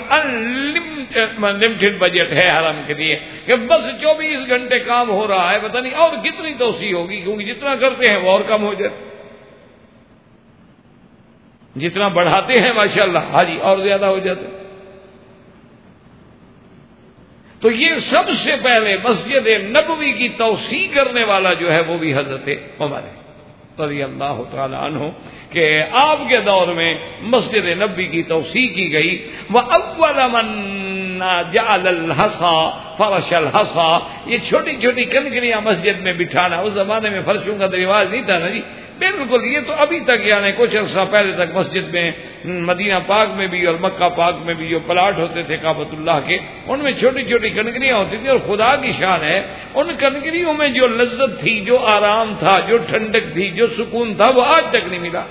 لمیٹڈ بجٹ ہے حرم کے لیے کہ بس 24 گھنٹے کام ہو رہا ہے، پتہ نہیں اور کتنی توسیع ہوگی، کیونکہ جتنا کرتے ہیں وہ اور کم ہو جاتے، جتنا بڑھاتے ہیں ماشاءاللہ حاجی اور زیادہ ہو جاتے۔ تو یہ سب سے پہلے مسجد نبوی کی توسیع کرنے والا جو ہے وہ بھی حضرت عمر ہے رضی اللہ تعالی عنہ، کہ آپ کے دور میں مسجد نبوی کی توسیع کی گئی۔ وَأَوَّلَ مَن جَعَلَ الْحَصَى فَرَشَ الْحَصَى، یہ چھوٹی چھوٹی کنکریاں مسجد میں بٹھانا، اس زمانے میں فرشوں کا رواج نہیں تھا نا جی، بالکل یہ تو ابھی تک یعنی کچھ عرصہ پہلے تک مسجد میں مدینہ پاک میں بھی اور مکہ پاک میں بھی جو پلاٹ ہوتے تھے کعبۃ اللہ کے، ان میں چھوٹی چھوٹی کنکریاں ہوتی تھیں، اور خدا کی شان ہے ان کنکریوں میں جو لذت تھی، جو آرام تھا، جو ٹھنڈک تھی، جو سکون تھا، وہ آج تک نہیں ملا۔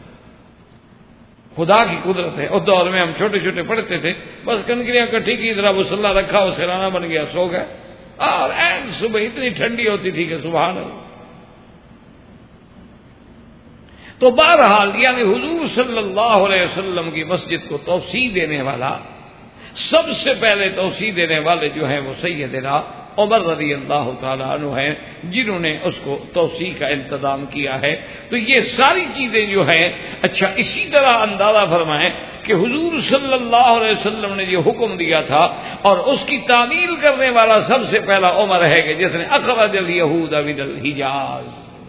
خدا کی قدرت ہے۔ اس دور میں ہم چھوٹے چھوٹے پڑھتے تھے، بس کنکریاں کٹھی کی طرح مسلح رکھا، وہ سرانا بن گیا، سو گئے، اور این صبح اتنی ٹھنڈی ہوتی تھی کہ سبحان اللہ۔ تو بہرحال یعنی حضور صلی اللہ علیہ وسلم کی مسجد کو توسیع دینے والا، سب سے پہلے توسیع دینے والے جو ہیں وہ سیدنا عمر رضی اللہ تعالی عنہ ہیں، جنہوں نے اس کو توسیع کا انتظام کیا ہے۔ تو یہ ساری چیزیں جو ہیں، اچھا اسی طرح اندازہ فرمائیں کہ حضور صلی اللہ علیہ وسلم نے جو حکم دیا تھا اور اس کی تعمیل کرنے والا سب سے پہلا عمر ہے کہ جس نے اخرج الیہود من الحجاز،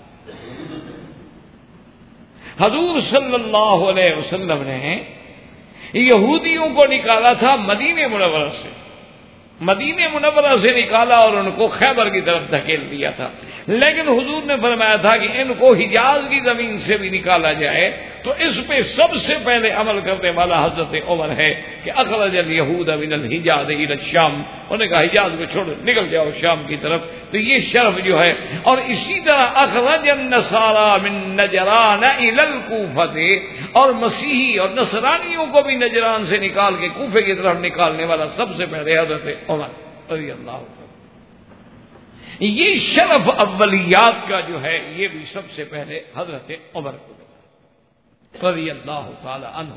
حضور صلی اللہ علیہ وسلم نے یہودیوں کو نکالا تھا مدینہ منورہ سے، مدینہ منورہ سے نکالا اور ان کو خیبر کی طرف دھکیل دیا تھا، لیکن حضور نے فرمایا تھا کہ ان کو حجاز کی زمین سے بھی نکالا جائے تو اس پہ سب سے پہلے عمل کرنے والا حضرت عمر ہے کہ اخرج الیہود من الحجاز الی الشام، انہوں نے کہا حجاز کو چھوڑو، نکل جاؤ شام کی طرف۔ تو یہ شرف جو ہے، اور اسی طرح اخرج النصارى من نجران الی الکوفہ، اور مسیحی اور نصرانیوں کو بھی نجران سے نکال کے کوفے کی طرف نکالنے والا سب سے پہلے حضرت عمر رضی اللہ عنہ۔ یہ شرف اولیات کا جو ہے یہ بھی سب سے پہلے حضرت عمر کو ملا رضی اللہ تعالی عنہ۔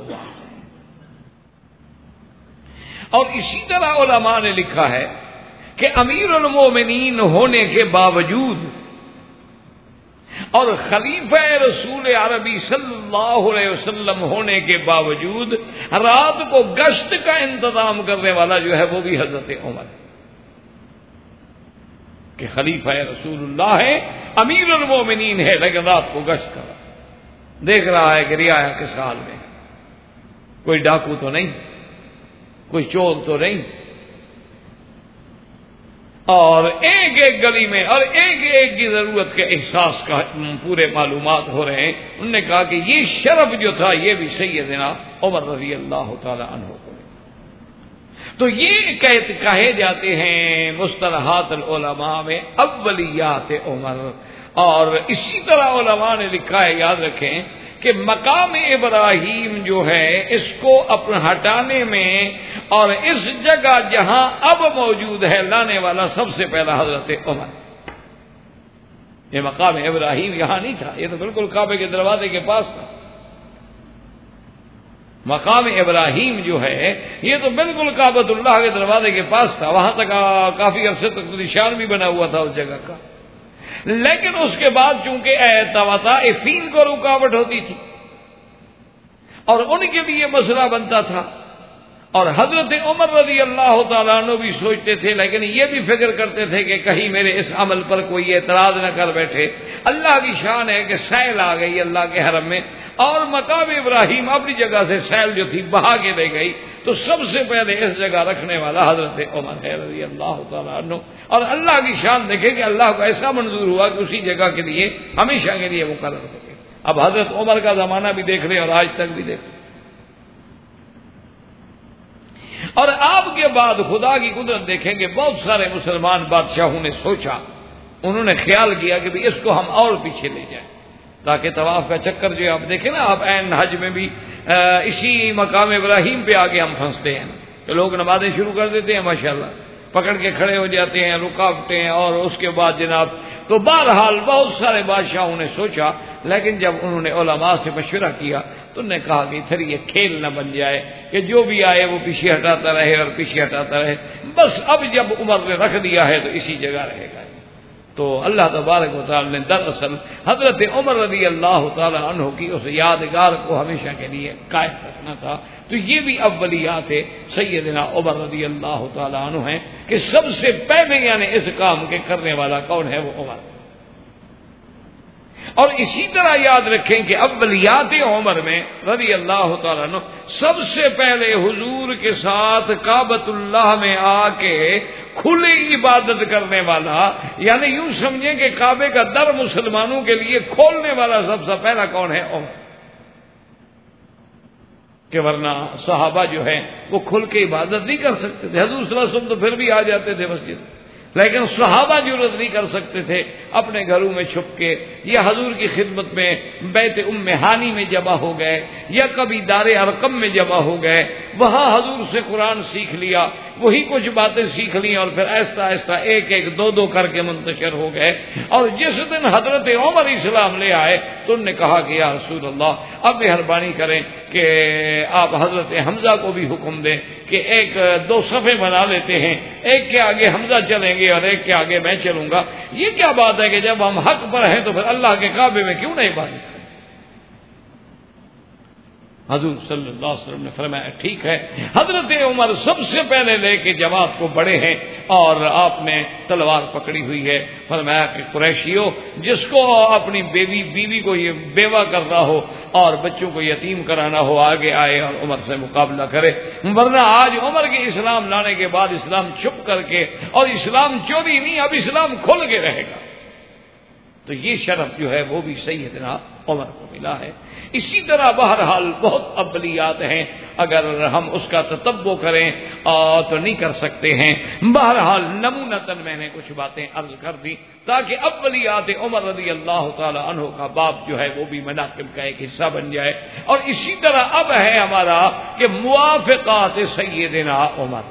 اور اسی طرح علماء نے لکھا ہے کہ امیر المومنین ہونے کے باوجود اور خلیفہ رسول عربی صلی اللہ علیہ وسلم ہونے کے باوجود رات کو گشت کا انتظام کرنے والا جو ہے وہ بھی حضرت عمر ہے، کہ خلیفہ رسول اللہ ہے، امیر المومنین ہے، لیکن رات کو گشت کر رہا، دیکھ رہا ہے کہ رعایا کے سال میں کوئی ڈاکو تو نہیں، کوئی چور تو نہیں، اور ایک ایک گلی میں اور ایک ایک کی ضرورت کے احساس کا پورے معلومات ہو رہے ہیں۔ انہوں نے کہا کہ یہ شرف جو تھا یہ بھی سیدنا عمر رضی اللہ تعالی عنہ کو۔ تو یہ کہے جاتے ہیں مصطلحات العلماء میں اولیات عمر۔ اور اسی طرح علماء نے لکھا ہے، یاد رکھیں کہ مقام ابراہیم جو ہے اس کو اپنے ہٹانے میں اور اس جگہ جہاں اب موجود ہے لانے والا سب سے پہلا حضرت عمر۔ یہ مقام ابراہیم یہاں نہیں تھا، یہ تو بالکل کعبے کے دروازے کے پاس تھا۔ مقام ابراہیم جو ہے یہ تو بالکل کعبۃ اللہ کے دروازے کے پاس تھا، وہاں تک کافی عرصے تک نشان بھی بنا ہوا تھا اس جگہ کا، لیکن اس کے بعد چونکہ طوائفین کو رکاوٹ ہوتی تھی اور ان کے لیے مسئلہ بنتا تھا، اور حضرت عمر رضی اللہ تعالیٰ عنہ بھی سوچتے تھے، لیکن یہ بھی فکر کرتے تھے کہ کہیں میرے اس عمل پر کوئی اعتراض نہ کر بیٹھے۔ اللہ کی شان ہے کہ سیل آ گئی اللہ کے حرم میں، اور مقام ابراہیم اپنی جگہ سے سیل جو تھی بہا کے لے گئی، تو سب سے پہلے اس جگہ رکھنے والا حضرت عمر ہے رضی اللہ تعالیٰ عنہ۔ اور اللہ کی شان دیکھے کہ اللہ کو ایسا منظور ہوا کہ اسی جگہ کے لیے ہمیشہ کے لیے مقرر ہو گئے۔ اب حضرت عمر کا زمانہ بھی دیکھ لیں اور آج تک بھی دیکھ لیں۔ اور آپ کے بعد خدا کی قدرت دیکھیں کہ بہت سارے مسلمان بادشاہوں نے سوچا، انہوں نے خیال کیا کہ بھی اس کو ہم اور پیچھے لے جائیں، تاکہ طواف کا چکر جو آپ دیکھیں نا، آپ عین حج میں بھی اسی مقام ابراہیم پہ آگے ہم پھنستے ہیں کہ لوگ نمازیں شروع کر دیتے ہیں، ماشاءاللہ پکڑ کے کھڑے ہو جاتے ہیں، رکاوٹیں، اور اس کے بعد جناب تو بہرحال بہت سارے بادشاہوں نے سوچا، لیکن جب انہوں نے علماء سے مشورہ کیا تو انہوں نے کہا کہ پھر یہ کھیل نہ بن جائے کہ جو بھی آئے وہ پیچھے ہٹاتا رہے اور پیچھے ہٹاتا رہے، بس اب جب عمر نے رکھ دیا ہے تو اسی جگہ رہے گا۔ تو اللہ تبارک و تعالی نے دراصل حضرت عمر رضی اللہ تعالی عنہ کی اس یادگار کو ہمیشہ کے لیے قائم رکھنا تھا۔ تو یہ بھی اولیات سیدنا عمر رضی اللہ تعالی عنہ ہیں کہ سب سے پہلے یعنی اس کام کے کرنے والا کون ہے؟ وہ عمر۔ اور اسی طرح یاد رکھیں کہ اولیات عمر میں رضی اللہ تعالیٰ عنہ سب سے پہلے حضور کے ساتھ کعبۃ اللہ میں آ کے کھلی عبادت کرنے والا، یعنی یوں سمجھیں کہ کعبے کا در مسلمانوں کے لیے کھولنے والا سب سے پہلا کون ہے؟ عمر۔ کہ ورنہ صحابہ جو ہیں وہ کھل کے عبادت نہیں کر سکتے تھے، حضور صلی اللہ علیہ وسلم تو پھر بھی آ جاتے تھے مسجد، لیکن صحابہ جرأت نہیں کر سکتے تھے اپنے گھروں میں چھپ کے، یا حضور کی خدمت میں بیت ام ہانی میں جمع ہو گئے، یا کبھی دار ارقم میں جمع ہو گئے، وہاں حضور سے قرآن سیکھ لیا، وہی کچھ باتیں سیکھ لی اور پھر آہستہ آہستہ ایک ایک دو دو کر کے منتشر ہو گئے۔ اور جس دن حضرت عمر اسلام لے آئے تو انہوں نے کہا کہ یا رسول اللہ اب مہربانی کریں کہ آپ حضرت حمزہ کو بھی حکم دیں کہ ایک دو صفیں بنا لیتے ہیں، ایک کے آگے حمزہ چلیں گے اور ایک کے آگے میں چلوں گا۔ یہ کیا بات ہے کہ جب ہم حق پر ہیں تو پھر اللہ کے کعبے میں کیوں نہیں بات؟ حضور صلی اللہ علیہ وسلم نے فرمایا ٹھیک ہے۔ حضرت عمر سب سے پہلے لے کے جماعت کو بڑے ہیں اور آپ نے تلوار پکڑی ہوئی ہے۔ فرمایا کہ قریشیوں، جس کو اپنی بیوی کو یہ بیوہ کرنا ہو اور بچوں کو یتیم کرانا ہو آگے آئے اور عمر سے مقابلہ کرے، ورنہ آج عمر کے اسلام لانے کے بعد اسلام چھپ کر کے، اور اسلام چوری نہیں، اب اسلام کھل کے رہے گا۔ تو یہ شرف جو ہے وہ بھی سیدنا عمر کو ملا ہے۔ اسی طرح بہرحال بہت اولیات ہیں، اگر ہم اس کا تتبع کریں تو نہیں کر سکتے ہیں۔ بہرحال نمونتاً میں نے کچھ باتیں عرض کر دی تاکہ اولیات عمر رضی اللہ تعالی عنہ کا باب جو ہے وہ بھی مناقب کا ایک حصہ بن جائے۔ اور اسی طرح اب ہے ہمارا کہ موافقات سیدنا عمر،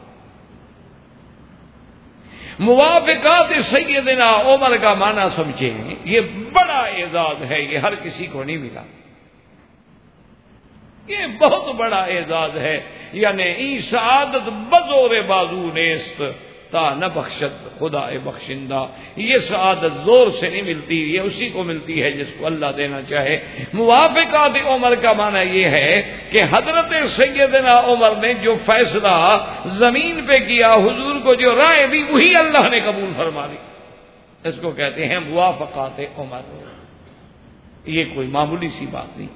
موافقات سیدنا عمر کا معنی سمجھیں، یہ بڑا اعزاز ہے، یہ ہر کسی کو نہیں ملا، یہ بہت بڑا اعزاز ہے۔ یعنی ای سعادت بزور بازو نیست تا نہ بخشت خدا بخشندہ، یہ سعادت زور سے نہیں ملتی، یہ اسی کو ملتی ہے جس کو اللہ دینا چاہے۔ موافقات عمر کا معنی یہ ہے کہ حضرت سیدنا عمر نے جو فیصلہ زمین پہ کیا، حضور کو جو رائے دی، وہی اللہ نے قبول فرما لی، اس کو کہتے ہیں موافقات عمر۔ یہ کوئی معمولی سی بات نہیں۔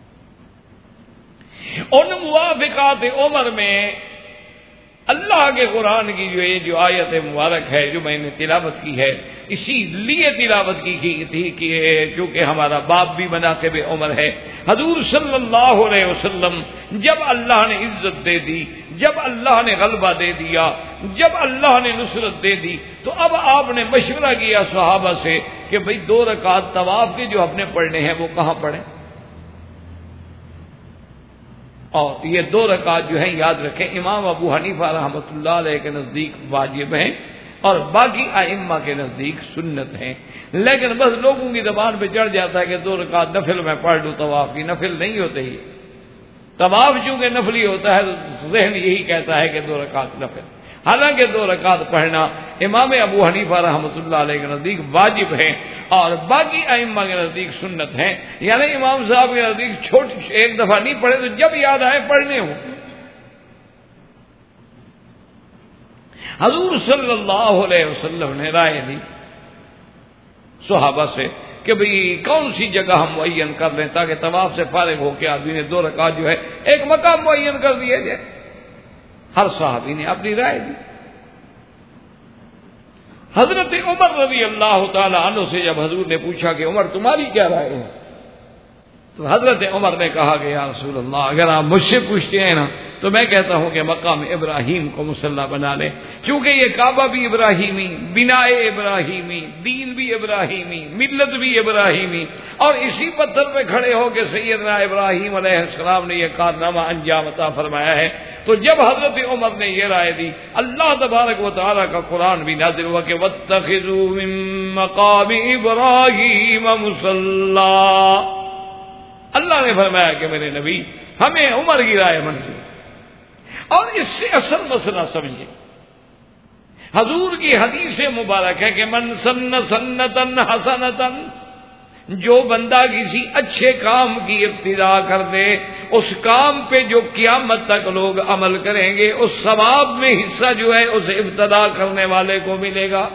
ان موافقات عمر میں اللہ کے قرآن کی جو آیت مبارک ہے جو میں نے تلاوت کی ہے، اسی لیے تلاوت کی تھی کہ کیونکہ ہمارا باب بھی مناقب عمر ہے۔ حضور صلی اللہ علیہ وسلم جب اللہ نے عزت دے دی، جب اللہ نے غلبہ دے دیا، جب اللہ نے نصرت دے دی، تو اب آپ نے مشورہ کیا صحابہ سے کہ بھئی 2 رکعت طواف کے جو اپنے پڑھنے ہیں وہ کہاں پڑھیں؟ اور یہ 2 رکعت جو ہیں یاد رکھیں امام ابو حنیفہ رحمۃ اللہ علیہ کے نزدیک واجب ہیں اور باقی ائمہ کے نزدیک سنت ہیں، لیکن بس لوگوں کی زبان پہ چڑھ جاتا ہے کہ 2 رکعت نفل میں پڑھ لوں، طواف کی نفل نہیں ہوتے ہی، طواف چونکہ نفلی ہوتا ہے تو ذہن یہی کہتا ہے کہ 2 رکعت نفل، حالانکہ 2 رکعت پڑھنا امام ابو حنیفہ رحمۃ اللہ علیہ کے نزدیک واجب ہیں اور باقی ائمہ کے نزدیک سنت ہیں۔ یعنی امام صاحب کے نزدیک ایک دفعہ نہیں پڑھے تو جب یاد آئے پڑھنے ہوں، حضور صلی اللہ علیہ وسلم نے رائے دی صحابہ سے کہ بھئی کون سی جگہ ہم معین کر لیں تاکہ طواف سے فارغ ہو کے آدمی نے 2 رکعت جو ہے ایک مقام معین کر دیا جائے. ہر صحابی نے اپنی رائے دی. حضرت عمر رضی اللہ تعالی عنہ سے جب حضور نے پوچھا کہ عمر تمہاری کیا رائے ہے، تو حضرت عمر نے کہا کہ یا رسول اللہ اگر آپ مجھ سے پوچھتے ہیں نا تو میں کہتا ہوں کہ مقام ابراہیم کو مصلی بنا لیں، کیونکہ یہ کعبہ بھی ابراہیمی، بنائے ابراہیمی، دین بھی ابراہیمی، ملت بھی ابراہیمی، اور اسی پتھر پہ کھڑے ہو کے سیدنا ابراہیم علیہ السلام نے یہ کارنامہ انجام عطا فرمایا ہے. تو جب حضرت عمر نے یہ رائے دی، اللہ تبارک و تعالیٰ کا قرآن بھی نازل ہوا کہ وَاتَّخِذُوا مِن مَّقَامِ إِبْرَاهِيمَ مُصَلًّى. اللہ نے فرمایا کہ میرے نبی ہمیں عمر کی رائے منظور. اور اس سے اصل مسئلہ سمجھے، حضور کی حدیث مبارک ہے کہ من سن سنتن حسنتن، جو بندہ کسی اچھے کام کی ابتدا کر دے، اس کام پہ جو قیامت تک لوگ عمل کریں گے اس ثواب میں حصہ جو ہے اسے ابتدا کرنے والے کو ملے گا.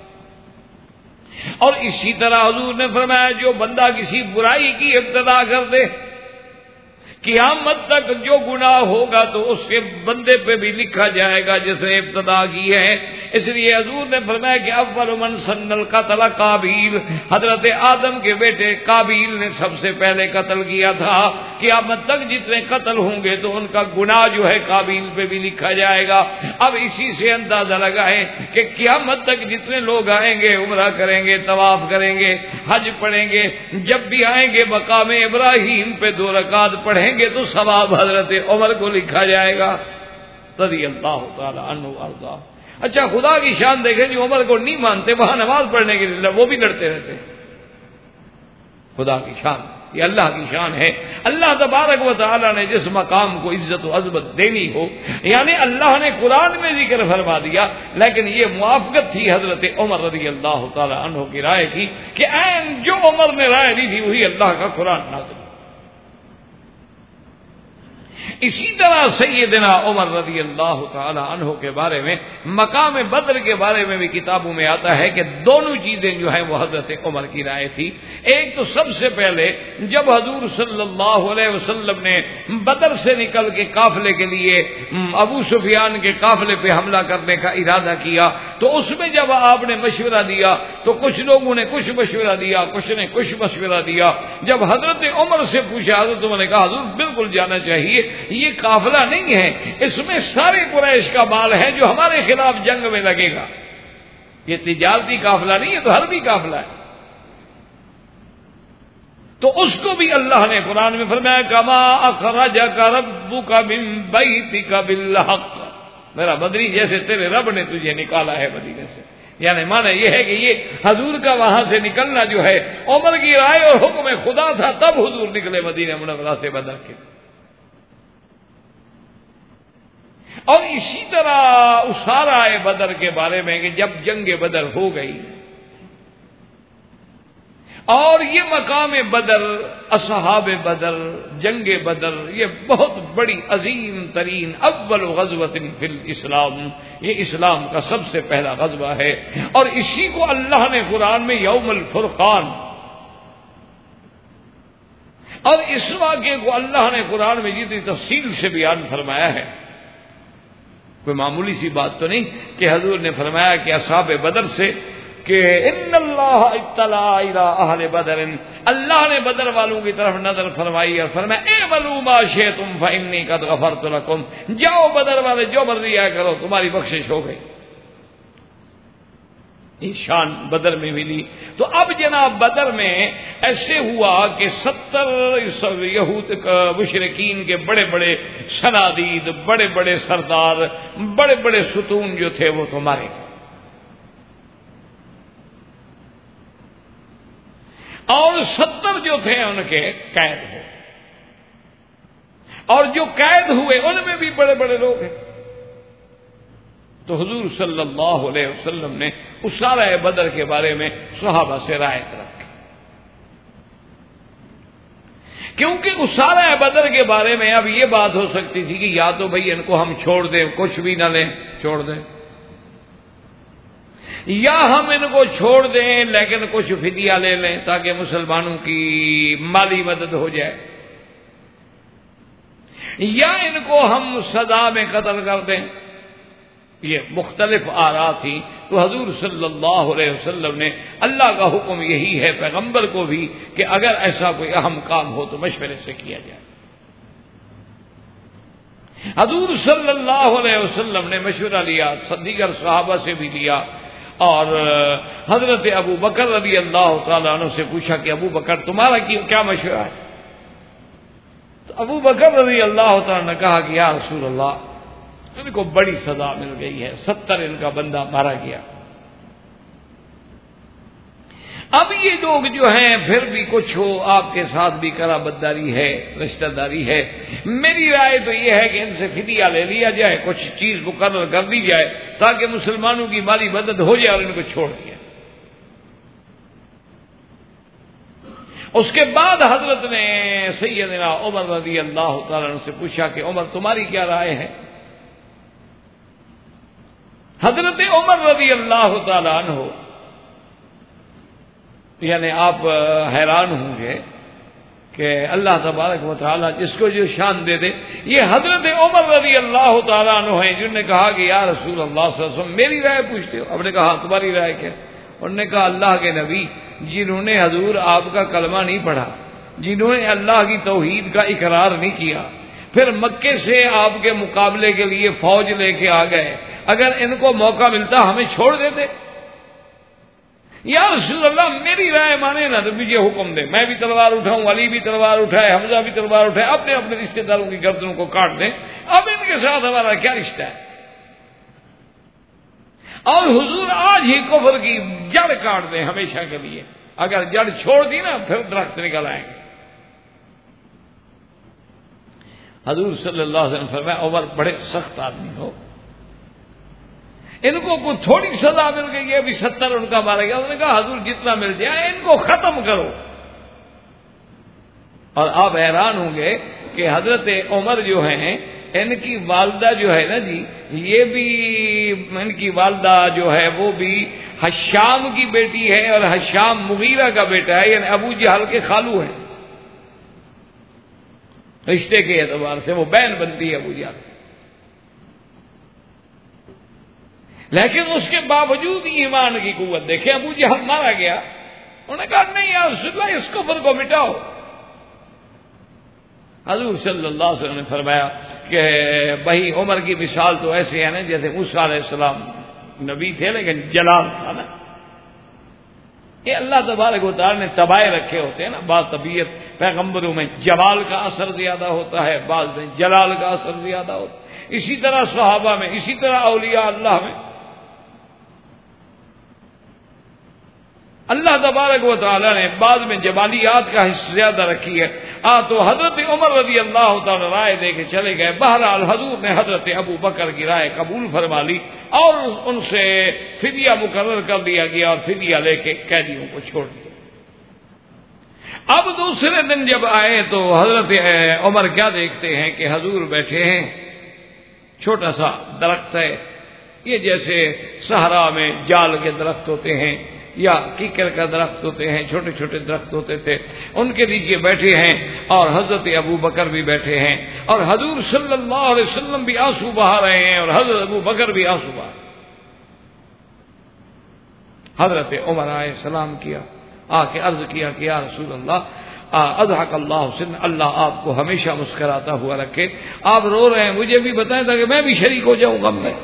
اور اسی طرح حضور نے فرمایا جو بندہ کسی برائی کی ابتدا کر دے، قیامت تک جو گناہ ہوگا تو اس کے بندے پہ بھی لکھا جائے گا جس نے ابتدا کی ہے. اس لیے حضور نے فرمایا کہ اول من سن القتل قابیل، حضرت آدم کے بیٹے قابیل نے سب سے پہلے قتل کیا تھا. قیامت تک جتنے قتل ہوں گے تو ان کا گناہ جو ہے قابیل پہ بھی لکھا جائے گا. اب اسی سے اندازہ لگائیں کہ قیامت تک جتنے لوگ آئیں گے، عمرہ کریں گے، طواف کریں گے، حج پڑھیں گے، جب بھی آئیں گے مقام ابراہیم پہ 2 رکعت پڑھیں گے تو ثواب حضرت عمر کو لکھا جائے گا رضی اللہ تعالی عنہ وارضا. اچھا خدا کی شان دیکھیں، جو عمر کو نہیں مانتے وہاں نماز پڑھنے کے لیے وہ بھی لڑتے رہتے ہیں. خدا کی شان، یہ اللہ کی شان ہے. اللہ تبارک و تعالی نے جس مقام کو عزت و عظمت دینی ہو، یعنی اللہ نے قرآن میں ذکر فرما دیا، لیکن یہ موافقت تھی حضرت عمر رضی اللہ تعالی عنہ کی رائے کی کہ عین جو عمر نے رائے دی تھی وہی اللہ کا قرآن نازل. اسی طرح سیدنا عمر رضی اللہ تعالی عنہ کے بارے میں، مقام بدر کے بارے میں بھی کتابوں میں آتا ہے کہ دونوں چیزیں جو ہیں وہ حضرت عمر کی رائے تھی. ایک تو سب سے پہلے جب حضور صلی اللہ علیہ وسلم نے بدر سے نکل کے قافلے کے لیے ابو سفیان کے قافلے پہ حملہ کرنے کا ارادہ کیا تو اس میں جب آپ نے مشورہ دیا تو کچھ لوگوں نے کچھ مشورہ دیا، کچھ نے کچھ مشورہ دیا. جب حضرت عمر سے پوچھا حضرت عمر نے کہا حضور بالکل جانا چاہیے، یہ قافلہ نہیں ہے، اس میں سارے قریش کا مال ہے جو ہمارے خلاف جنگ میں لگے گا. یہ تجارتی قافلہ نہیں ہے تو حربی قافلہ ہے. تو اس کو بھی اللہ نے قرآن میں فرمایا کما اخرجک ربک من بیتک بالحق، میرا بدری جیسے تیرے رب نے تجھے نکالا ہے مدینے سے. یعنی معنی یہ ہے کہ یہ حضور کا وہاں سے نکلنا جو ہے عمر کی رائے اور حکم خدا تھا، تب حضور نکلے مدینہ منورہ سے بدر کے. اور اسی طرح اسارہ بدر کے بارے میں کہ جب جنگ بدر ہو گئی اور یہ مقام بدر، اصحاب بدر، جنگ بدر، یہ بہت بڑی عظیم ترین اول غزوۃ فی الاسلام، یہ اسلام کا سب سے پہلا غزوہ ہے. اور اسی کو اللہ نے قرآن میں یوم الفرقان، اور اس واقعے کو اللہ نے قرآن میں جتنی تفصیل سے بیان فرمایا ہے، کوئی معمولی سی بات تو نہیں کہ حضور نے فرمایا کہ اصحاب بدر سے کہ ان اللہ اطلع الی اہل بدر، اللہ نے بدر والوں کی طرف نظر فرمائی اور فرمایا اعملوا ما شئتم فانی قد غفرت لکم، جاؤ بدر والے جو مرضی آیا کرو تمہاری بخشش ہو گئی. یہ شان بدر میں ملی. تو اب جناب بدر میں ایسے ہوا کہ 70 یہود مشرکین کے بڑے بڑے صنادید، بڑے بڑے سردار، بڑے بڑے ستون جو تھے وہ تو مارے، اور 70 جو تھے ان کے قید ہوئے، اور جو قید ہوئے ان میں بھی بڑے بڑے لوگ ہیں. تو حضور صلی اللہ علیہ وسلم نے اسارہ بدر کے بارے میں صحابہ سے رائے رکھی، کیونکہ اسارہ بدر کے بارے میں اب یہ بات ہو سکتی تھی کہ یا تو بھئی ان کو ہم چھوڑ دیں، کچھ بھی نہ لیں، چھوڑ دیں، یا ہم ان کو چھوڑ دیں لیکن کچھ فدیہ لے لیں تاکہ مسلمانوں کی مالی مدد ہو جائے، یا ان کو ہم سزا میں قتل کر دیں۔ یہ مختلف آراء تھی، تو حضور صلی اللہ علیہ وسلم نے، اللہ کا حکم یہی ہے پیغمبر کو بھی کہ اگر ایسا کوئی اہم کام ہو تو مشورے سے کیا جائے۔ حضور صلی اللہ علیہ وسلم نے مشورہ لیا، دیگر صحابہ سے بھی لیا، اور حضرت ابو بکر رضی اللہ تعالیٰ عنہ سے پوچھا کہ ابو بکر تمہارا کیا مشورہ ہے؟ تو ابو بکر رضی اللہ تعالیٰ نے کہا کہ یا رسول اللہ، ان کو بڑی سزا مل گئی ہے، 70 ان کا بندہ مارا گیا، اب یہ لوگ جو ہیں پھر بھی کچھ ہو آپ کے ساتھ بھی کرا بدداری ہے، رشتہ داری ہے، میری رائے تو یہ ہے کہ ان سے فدیہ لے لیا جائے، کچھ چیز مقرر کر دی جائے تاکہ مسلمانوں کی مالی مدد ہو جائے اور ان کو چھوڑ دیا۔ اس کے بعد حضرت نے سیدنا عمر رضی اللہ تعالیٰ عنہ سے پوچھا کہ عمر تمہاری کیا رائے ہے؟ حضرت عمر رضی اللہ تعالیٰ عنہ، یعنی آپ حیران ہوں گے کہ اللہ تبارک و تعالیٰ جس کو جو شان دے دے، یہ حضرت عمر رضی اللہ تعالیٰ عنہ ہیں جنہوں نے کہا کہ یا رسول اللہ صلی اللہ علیہ وسلم میری رائے پوچھتے ہو؟ آپ نے کہا تمہاری رائے کیا؟ انہوں نے کہا اللہ کے نبی جنہوں نے حضور آپ کا کلمہ نہیں پڑھا، جنہوں نے اللہ کی توحید کا اقرار نہیں کیا، پھر مکے سے آپ کے مقابلے کے لیے فوج لے کے آ گئے، اگر ان کو موقع ملتا ہمیں چھوڑ دیتے؟ یا رسول اللہ میری رائے مانے نا تو مجھے حکم دے، میں بھی تلوار اٹھاؤں، علی بھی تلوار اٹھائے، حمزہ بھی تلوار اٹھائے، اپنے اپنے رشتے داروں کی گردنوں کو کاٹ دیں، اب ان کے ساتھ ہمارا کیا رشتہ ہے؟ اور حضور آج ہی کفر کی جڑ کاٹ دیں ہمیشہ کے لیے، اگر جڑ چھوڑ دی نا پھر درخت نکل آئیں گے۔ حضور صلی اللہ علیہ وسلم فرمایا عمر بڑے سخت آدمی ہو، ان کو کوئی تھوڑی سزا مل گئی ہے، ابھی 70 ان کا مارا گیا۔ انہوں نے کہا حضور جتنا مل جائے ان کو ختم کرو۔ اور آپ حیران ہوں گے کہ حضرت عمر جو ہیں ان کی والدہ جو ہے نا جی، یہ بھی ان کی والدہ جو ہے وہ بھی حشام کی بیٹی ہے، اور حشام مغیرہ کا بیٹا ہے، یعنی ابو جہل کے خالو ہیں، رشتے کے اعتبار سے وہ بہن بنتی ہے ابو جہل۔ لیکن اس کے باوجود ایمان کی قوت دیکھیں، ابو جہل مارا گیا، انہوں نے کہا نہیں یا رسول اللہ اس کفر کو مٹاؤ۔ حضور صلی اللہ علیہ وسلم نے فرمایا کہ بھائی عمر کی مثال تو ایسے ہے نا جیسے موسیٰ علیہ السلام نبی تھے لیکن جلال تھا نا، یہ اللہ تبارک و تعالیٰ نے تبائے رکھے ہوتے ہیں نا، بعض طبیعت پیغمبروں میں جمال کا اثر زیادہ ہوتا ہے، بعض میں جلال کا اثر زیادہ ہوتا ہے، اسی طرح صحابہ میں، اسی طرح اولیاء اللہ میں اللہ تبارک و تعالیٰ نے بعد میں جمالیات کا حصہ زیادہ رکھی ہے۔ تو حضرت عمر رضی اللہ تعالیٰ رائے دے کے چلے گئے، بہرحال حضور نے حضرت ابو بکر کی رائے قبول فرما لی اور ان سے فدیہ مقرر کر دیا گیا اور فدیہ لے کے قیدیوں کو چھوڑ دیا۔ اب دوسرے دن جب آئے تو حضرت عمر کیا دیکھتے ہیں کہ حضور بیٹھے ہیں، چھوٹا سا درخت ہے، یہ جیسے صحرا میں جال کے درخت ہوتے ہیں یا کیکر کا درخت ہوتے ہیں، چھوٹے چھوٹے درخت ہوتے تھے، ان کے نیچے بیٹھے ہیں اور حضرت ابو بکر بھی بیٹھے ہیں، اور حضور صلی اللہ علیہ وسلم بھی آنسو بہا رہے ہیں اور حضرت ابو بکر بھی آنسو بہا۔ حضرت عمر آئے، سلام کیا، آ کے عرض کیا کہ یا رسول اللہ اضحک اللہ سن، اللہ آپ کو ہمیشہ مسکراتا ہوا رکھے، آپ رو رہے ہیں مجھے بھی بتائیں تاکہ میں بھی شریک ہو جاؤں غم میں۔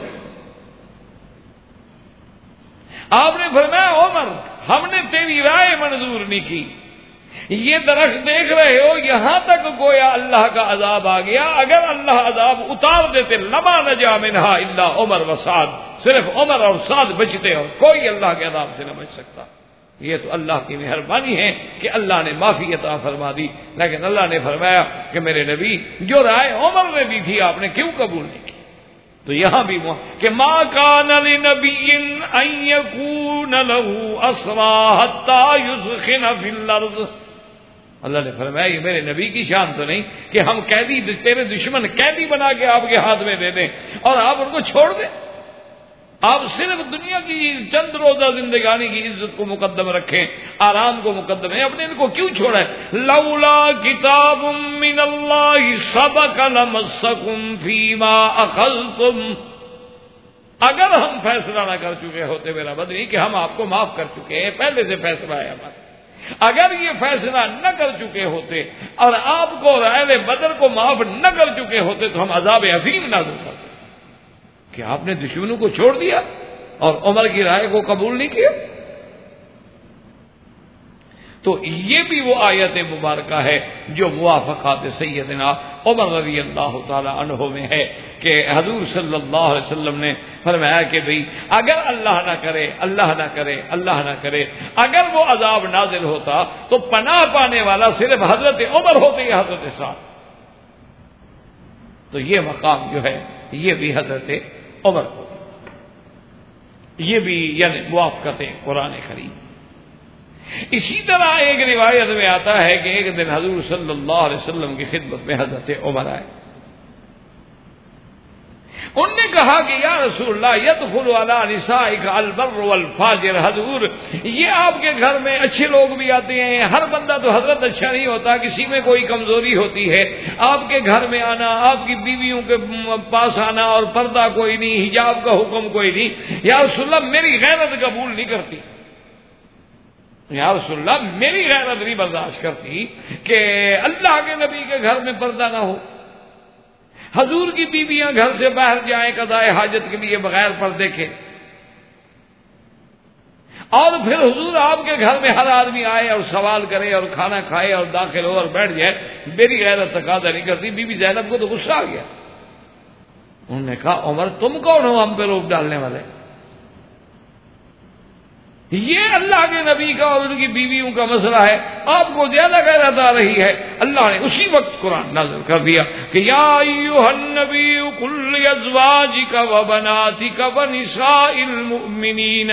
آپ نے فرمایا عمر ہم نے تیری رائے منظور نہیں کی، یہ درخت دیکھ رہے ہو یہاں تک گویا اللہ کا عذاب آ گیا، اگر اللہ عذاب اتار دیتے لما نجا منہا الا عمر و سعد، صرف عمر اور سعد بچتے اور کوئی اللہ کے عذاب سے نہ بچ سکتا۔ یہ تو اللہ کی مہربانی ہے کہ اللہ نے معافی عطا فرما دی، لیکن اللہ نے فرمایا کہ میرے نبی جو رائے عمر نے دی تھی آپ نے کیوں قبول نہیں کی؟ تو یہاں بھی کہ ما کان لنبی ان یکون له اسری حتی یثخن فی الارض، اللہ نے فرمایا یہ میرے نبی کی شان تو نہیں کہ ہم قیدی، تیرے دشمن قیدی بنا کے آپ کے ہاتھ میں دے دیں اور آپ ان کو چھوڑ دیں۔ آپ صرف دنیا کی چند روزہ زندگانی کی عزت کو مقدم رکھیں، آرام کو مقدم ہے، اپنے ان کو کیوں چھوڑا ہے؟ لولا کتاب من اللہ سبق لمسکم فیما اخذتم، اگر ہم فیصلہ نہ کر چکے ہوتے میرا بدنی کہ ہم آپ کو معاف کر چکے ہیں، پہلے سے فیصلہ ہے ہمارا، اگر یہ فیصلہ نہ کر چکے ہوتے اور آپ کو اور اہل بدر کو معاف نہ کر چکے ہوتے تو ہم عذاب عظیم نازل کرتے کہ آپ نے دشمنوں کو چھوڑ دیا اور عمر کی رائے کو قبول نہیں کیا۔ تو یہ بھی وہ آیت مبارکہ ہے جو موافقات سیدنا عمر رضی اللہ تعالی عنہ میں ہے کہ حضور صلی اللہ علیہ وسلم نے فرمایا کہ بھئی اگر اللہ نہ کرے اللہ نہ کرے اللہ نہ کرے اگر وہ عذاب نازل ہوتا تو پناہ پانے والا صرف حضرت عمر ہوتے یا حضرت سعد، تو یہ مقام جو ہے یہ بھی حضرت عمر کو، یہ بھی یعنی موافقت قرآن کریم۔ اسی طرح ایک روایت میں آتا ہے کہ ایک دن حضور صلی اللہ علیہ وسلم کی خدمت میں حضرت عمر آئے، انہوں نے کہا کہ یا رسول اللہ یدخل علی نسائک البر والفاجر، حضور یہ آپ کے گھر میں اچھے لوگ بھی آتے ہیں، ہر بندہ تو حضرت اچھا نہیں ہوتا، کسی میں کوئی کمزوری ہوتی ہے، آپ کے گھر میں آنا، آپ کی بیویوں کے پاس آنا اور پردہ کوئی نہیں، حجاب کا حکم کوئی نہیں، یا رسول اللہ میری غیرت قبول نہیں کرتی، یا رسول اللہ میری غیرت نہیں برداشت کرتی کہ اللہ کے نبی کے گھر میں پردہ نہ ہو، حضور کی بیویاں گھر سے باہر جائیں قضاء حاجت کے لیے بغیر پردے کے، اور پھر حضور آپ کے گھر میں ہر آدمی آئے اور سوال کرے اور کھانا کھائے اور داخل ہو اور بیٹھ جائے، میری غیرت تقاضا نہیں کرتی۔ بی بی زینب کو تو غصہ آ گیا، انہوں نے کہا عمر تم کون ہو ہم پہ روک ڈالنے والے؟ یہ اللہ کے نبی کا اور ان کی بیویوں کا مسئلہ ہے، آپ کو زیادہ غیرت آ رہی ہے۔ اللہ نے اسی وقت قرآن نازل کر دیا کہ یا ایھا النبی قل لازواجک وبناتک ونساء المؤمنین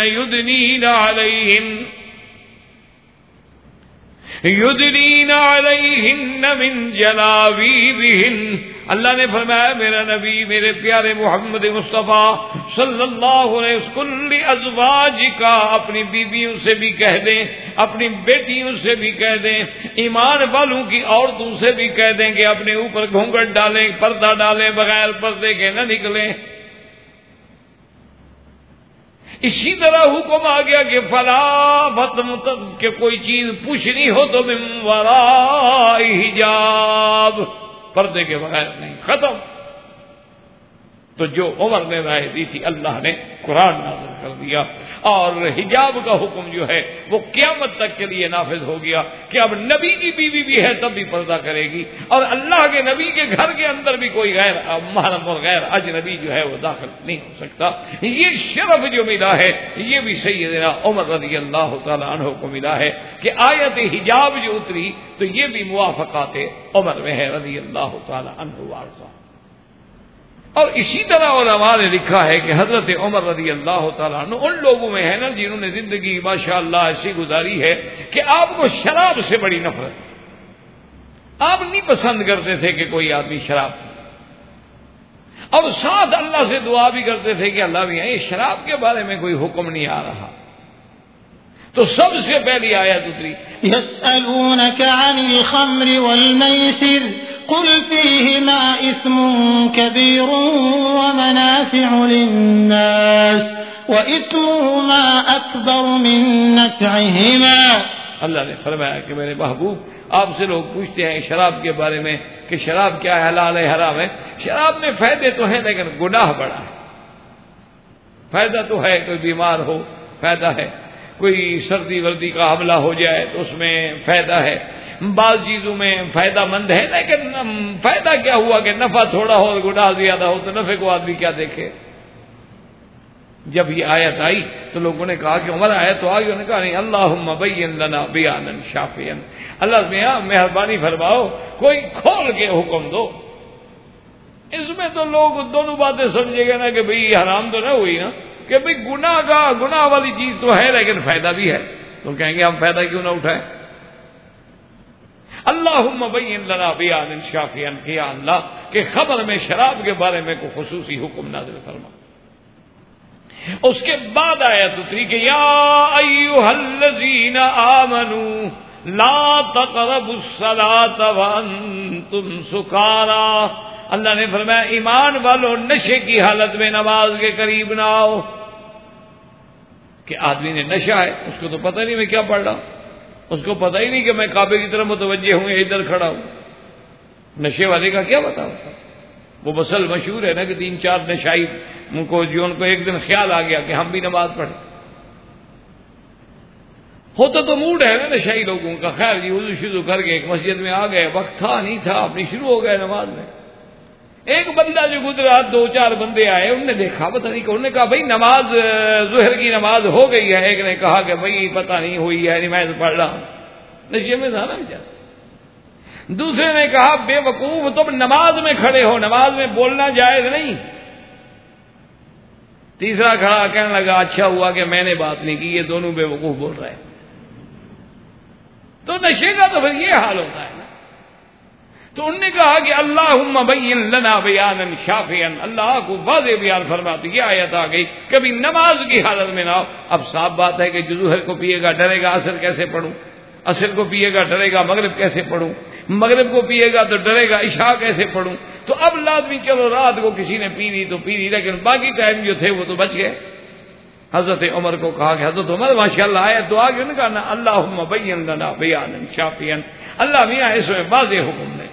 یدنین علیہن من جلابیبہن، اللہ نے فرمایا میرا نبی میرے پیارے محمد مصطفیٰ صلی اللہ علیہ وسلم ازواجک، اپنی بیویوں سے بھی کہہ دیں، اپنی بیٹیوں سے بھی کہہ دیں، ایمان والوں کی عورتوں سے بھی کہہ دیں کہ اپنے اوپر گھونگھٹ ڈالیں، پردہ ڈالیں، بغیر پردے کے نہ نکلیں۔ اسی طرح حکم آ گیا کہ فلا کہ کوئی چیز پوچھنی ہو تو من وراء حجاب، پردے کے بغیر نہیں، ختم۔ تو جو عمر نے رائے دی تھی اللہ نے قرآن نازل کر دیا، اور حجاب کا حکم جو ہے وہ قیامت تک کے لیے نافذ ہو گیا کہ اب نبی کی بیوی بھی ہے تب بھی پردہ کرے گی، اور اللہ کے نبی کے گھر کے اندر بھی کوئی غیر محرم اور غیر اجنبی جو ہے وہ داخل نہیں ہو سکتا۔ یہ شرف جو ملا ہے یہ بھی سیدنا عمر رضی اللہ تعالی عنہ کو ملا ہے کہ آیت حجاب جو اتری تو یہ بھی موافقات عمر میں ہے رضی اللہ تعالی عنہ وارضاہ۔ اور اسی طرح علماء نے لکھا ہے کہ حضرت عمر رضی اللہ تعالیٰ عنہ ان لوگوں میں ہے نا جنہوں نے زندگی ماشاءاللہ ایسی گزاری ہے کہ آپ کو شراب سے بڑی نفرت تھی، آپ نہیں پسند کرتے تھے کہ کوئی آدمی شراب پی، اور ساتھ اللہ سے دعا بھی کرتے تھے کہ اللہ بھی یہ شراب کے بارے میں کوئی حکم نہیں آ رہا۔ تو سب سے پہلی آیت اتری يسألونك عن الخمر والميسر قل فيهما إثم كبير ومنافع للناس وإثمهما أكبر من نفعهما۔ اللہ نے فرمایا کہ میرے محبوب آپ سے لوگ پوچھتے ہیں شراب کے بارے میں کہ شراب کیا ہے، حلال ہے حرام ہے۔ شراب میں فائدے تو ہیں لیکن گناہ بڑا ہے۔ فائدہ تو ہے، کوئی بیمار ہو فائدہ ہے، کوئی سردی وردی کا حملہ ہو جائے تو اس میں فائدہ ہے، بعض چیزوں میں فائدہ مند ہے، لیکن فائدہ کیا ہوا کہ نفع تھوڑا ہو اور گناہ زیادہ ہو تو نفع کو آدمی کیا دیکھے۔ جب یہ آیت آئی تو لوگوں نے کہا کہ عمر آیت تو آ گئی، انہوں نے کہا نہیں اللہم بین لنا بیانا شافیا، اللہ میاں مہربانی فرماؤ کوئی کھول کے حکم دو۔ اس میں تو لوگ دونوں باتیں سمجھے گا نا کہ بھئی حرام تو نہ ہوئی نا، کہ بھئی گناہ والی چیز تو ہے لیکن فائدہ بھی ہے، تو کہیں گے ہم فائدہ کیوں نہ اٹھائیں۔ اللہم بین لنا بیانا شافیا، کہ یا اللہ کہ خبر میں شراب کے بارے میں کوئی خصوصی حکم نازل فرما۔ اس کے بعد آیت اتری کہ یا ایھا الذین آمنوا لا تقربوا الصلاۃ وانتم سکارا. اللہ نے فرمایا ایمان والو نشے کی حالت میں نماز کے قریب نہ آؤ. کہ آدمی نے نشہ ہے، اس کو تو پتہ نہیں میں کیا پڑھ رہا ہوں، اس کو پتہ ہی نہیں کہ میں کعبے کی طرف متوجہ ہوں یا ادھر کھڑا ہوں. نشے والے کا کیا بتاؤ. وہ مسل مشہور ہے نا کہ 3-4 نشائی ان کو ایک دن خیال آ گیا کہ ہم بھی نماز پڑھیں. ہوتا تو موڈ ہے نا نشائی لوگوں کا. خیر جی وضو شروع کر کے ایک مسجد میں آ گئے، وقت تھا نہیں تھا، اپنی شروع ہو گئے نماز میں. ایک بندہ جو گزرا، 2-4 بندے آئے، انہوں نے دیکھا پتہ نہیں کہ انہوں نے کہا بھائی نماز ظہر کی نماز ہو گئی ہے. ایک نے کہا کہ بھائی پتہ نہیں ہوئی ہے، میں تو پڑھ رہا ہوں. نشے میں تھا نا بیچارہ. دوسرے نے کہا بے وقوف تم نماز میں کھڑے ہو، نماز میں بولنا جائز نہیں. تیسرا کھڑا کہنے لگا اچھا ہوا کہ میں نے بات نہیں کی، یہ دونوں بے وقوف بول رہے ہیں. تو نشے کا تو پھر یہ حال ہوتا ہے نا. تو انہوں نے کہا کہ اللہم بین لنا بیانا شافیا، اللہ کو واضح بیان فرماتی. یہ آیت آ گئی کبھی نماز کی حالت میں نہ ہو. اب صاف بات ہے کہ جو ظہر کو پیے گا ڈرے گا عصر کیسے پڑھوں، عصر کو پیے گا ڈرے گا مغرب کیسے پڑھوں، مغرب کو پیے گا تو ڈرے گا عشاء کیسے پڑھوں. تو اب لازمی چلو رات کو کسی نے پی لی تو پی لی، لیکن باقی ٹائم جو تھے وہ تو بچ گئے. حضرت عمر کو کہا کہ حضرت عمر ماشاءاللہ آیا دعا کیوں نہیں کرنا اللہم بین لنا بیانا شافیا، اللہ میاں اس میں واضح حکم دے.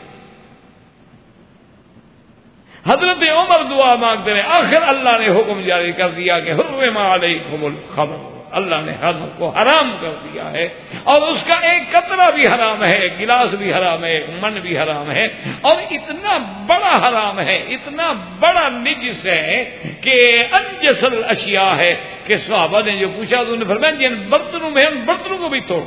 حضرت عمر دعا مانگتے رہے، آخر اللہ نے حکم جاری کر دیا کہ حرم علیکم الخمر، اللہ نے خمر کو حرام کر دیا ہے، اور اس کا ایک قطرہ بھی حرام ہے، ایک گلاس بھی حرام ہے، ایک من بھی حرام ہے، اور اتنا بڑا حرام ہے، اتنا بڑا نجس ہے کہ انجس الاشیاء ہے کہ صحابہ نے جو پوچھا تو انہوں نے فرمایا جن برتنوں میں ان برتنوں کو بھی توڑ.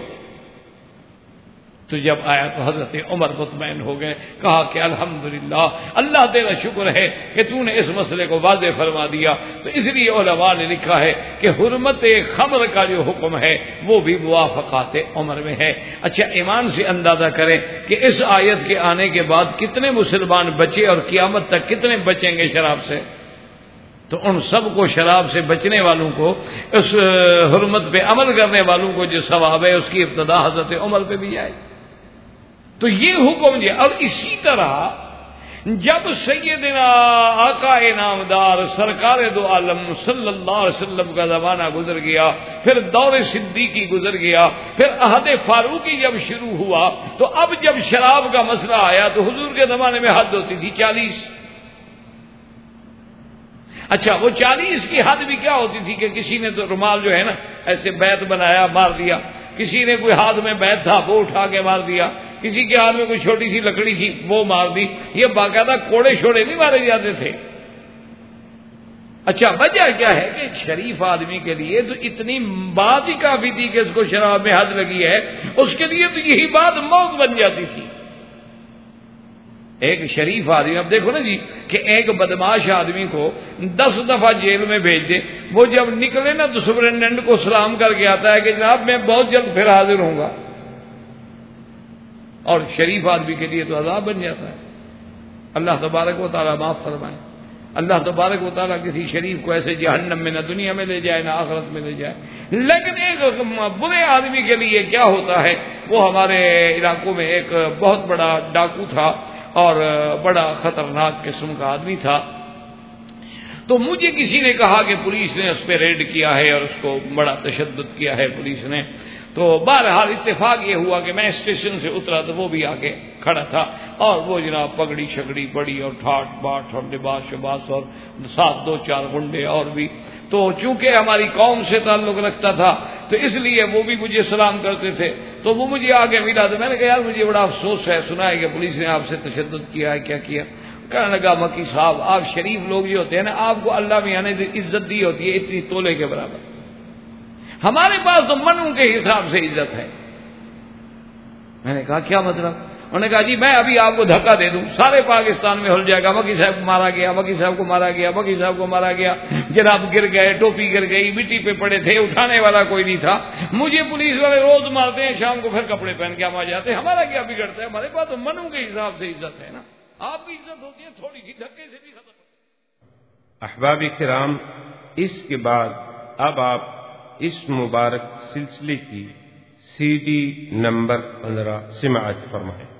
تو جب آیا تو حضرت عمر مطمئن ہو گئے، کہا کہ الحمدللہ اللہ تیرا شکر ہے کہ تو نے اس مسئلے کو واضح فرما دیا. تو اس لیے علماء نے لکھا ہے کہ حرمت خمر کا جو حکم ہے وہ بھی موافقات عمر میں ہے. اچھا ایمان سے اندازہ کریں کہ اس آیت کے آنے کے بعد کتنے مسلمان بچے اور قیامت تک کتنے بچیں گے شراب سے. تو ان سب کو شراب سے بچنے والوں کو، اس حرمت پہ عمل کرنے والوں کو جو ثواب ہے اس کی ابتدا حضرت عمر پہ بھی جائے. تو یہ حکم دیا. اور اسی طرح جب سیدنا آقا نامدار سرکار دو عالم صلی اللہ علیہ وسلم کا زمانہ گزر گیا، پھر دور صدیقی گزر گیا، پھر عہد فاروقی جب شروع ہوا، تو اب جب شراب کا مسئلہ آیا تو حضور کے زمانے میں حد ہوتی تھی 40. اچھا وہ 40 کی حد بھی کیا ہوتی تھی کہ کسی نے تو رومال جو ہے نا ایسے بیت بنایا مار دیا، کسی نے کوئی ہاتھ میں بیت تھا وہ اٹھا کے مار دیا، کسی کے ہاتھ میں کوئی چھوٹی سی لکڑی تھی وہ مار دی. یہ باقاعدہ کوڑے شوڑے نہیں مارے جاتے تھے. اچھا وجہ کیا ہے کہ شریف آدمی کے لیے تو اتنی بات ہی کافی تھی کہ اس کو شراب میں حد لگی ہے، اس کے لیے تو یہی بات موت بن جاتی تھی. ایک شریف آدمی، اب دیکھو نا جی کہ ایک بدماش آدمی کو 10 دفعہ جیل میں بھیج دے، وہ جب نکلے نا تو سپرنٹینڈنٹ کو سلام کر کے آتا ہے کہ جناب میں بہت جلد پھر حاضر ہوں گا. اور شریف آدمی کے لیے تو عذاب بن جاتا ہے. اللہ تبارک و تعالیٰ معاف فرمائے. اللہ تبارک و تعالیٰ کسی شریف کو ایسے جہنم میں نہ دنیا میں لے جائے نہ آخرت میں لے جائے. لیکن ایک برے آدمی کے لیے کیا ہوتا ہے، وہ ہمارے علاقوں میں ایک بہت بڑا ڈاکو تھا اور بڑا خطرناک قسم کا آدمی تھا. تو مجھے کسی نے کہا کہ پولیس نے اس پہ ریڈ کیا ہے اور اس کو بڑا تشدد کیا ہے پولیس نے. تو بہرحال اتفاق یہ ہوا کہ میں اسٹیشن سے اترا تو وہ بھی آگے کھڑا تھا، اور وہ جناب پگڑی شگڑی بڑی اور ٹھاٹ باٹ اور لباس شباس اور ساتھ 2-4 گنڈے اور بھی. تو چونکہ ہماری قوم سے تعلق رکھتا تھا تو اس لیے وہ بھی مجھے سلام کرتے تھے. تو وہ مجھے آگے ملا تو میں نے کہا یار مجھے بڑا افسوس ہے، سنا ہے کہ پولیس نے آپ سے تشدد کیا ہے، کیا کیا؟ کہنے لگا مکی صاحب آپ شریف لوگ جو ہوتے ہیں نا آپ کو اللہ میاں نے عزت دی ہوتی ہے اتنی تولے کے برابر، ہمارے پاس تو منوں کے حساب سے عزت ہے. میں نے کہا کیا مطلب؟ انہوں نے کہا جی میں ابھی آپ کو دھکا دے دوں سارے پاکستان میں ہل جائے گا مکی صاحب کو مارا گیا، مکی صاحب کو مارا گیا، مکی صاحب کو مارا گیا. جناب گر گئے، ٹوپی گر گئی، مٹی پہ پڑے تھے، اٹھانے والا کوئی نہیں تھا. مجھے پولیس والے روز مارتے ہیں، شام کو پھر کپڑے پہن کے آ جاتے ہیں. ہمارا کیا بگڑتا ہے؟ ہمارے پاس تو منوں کے حساب سے عزت ہے نا. آپ کی عزت ہوتی ہے تھوڑی سی دھکے سے بھی ختم. احباب کرام، اس کے بعد اب آپ اس مبارک سلسلے کی CD نمبر 15 سماعت فرمائیں۔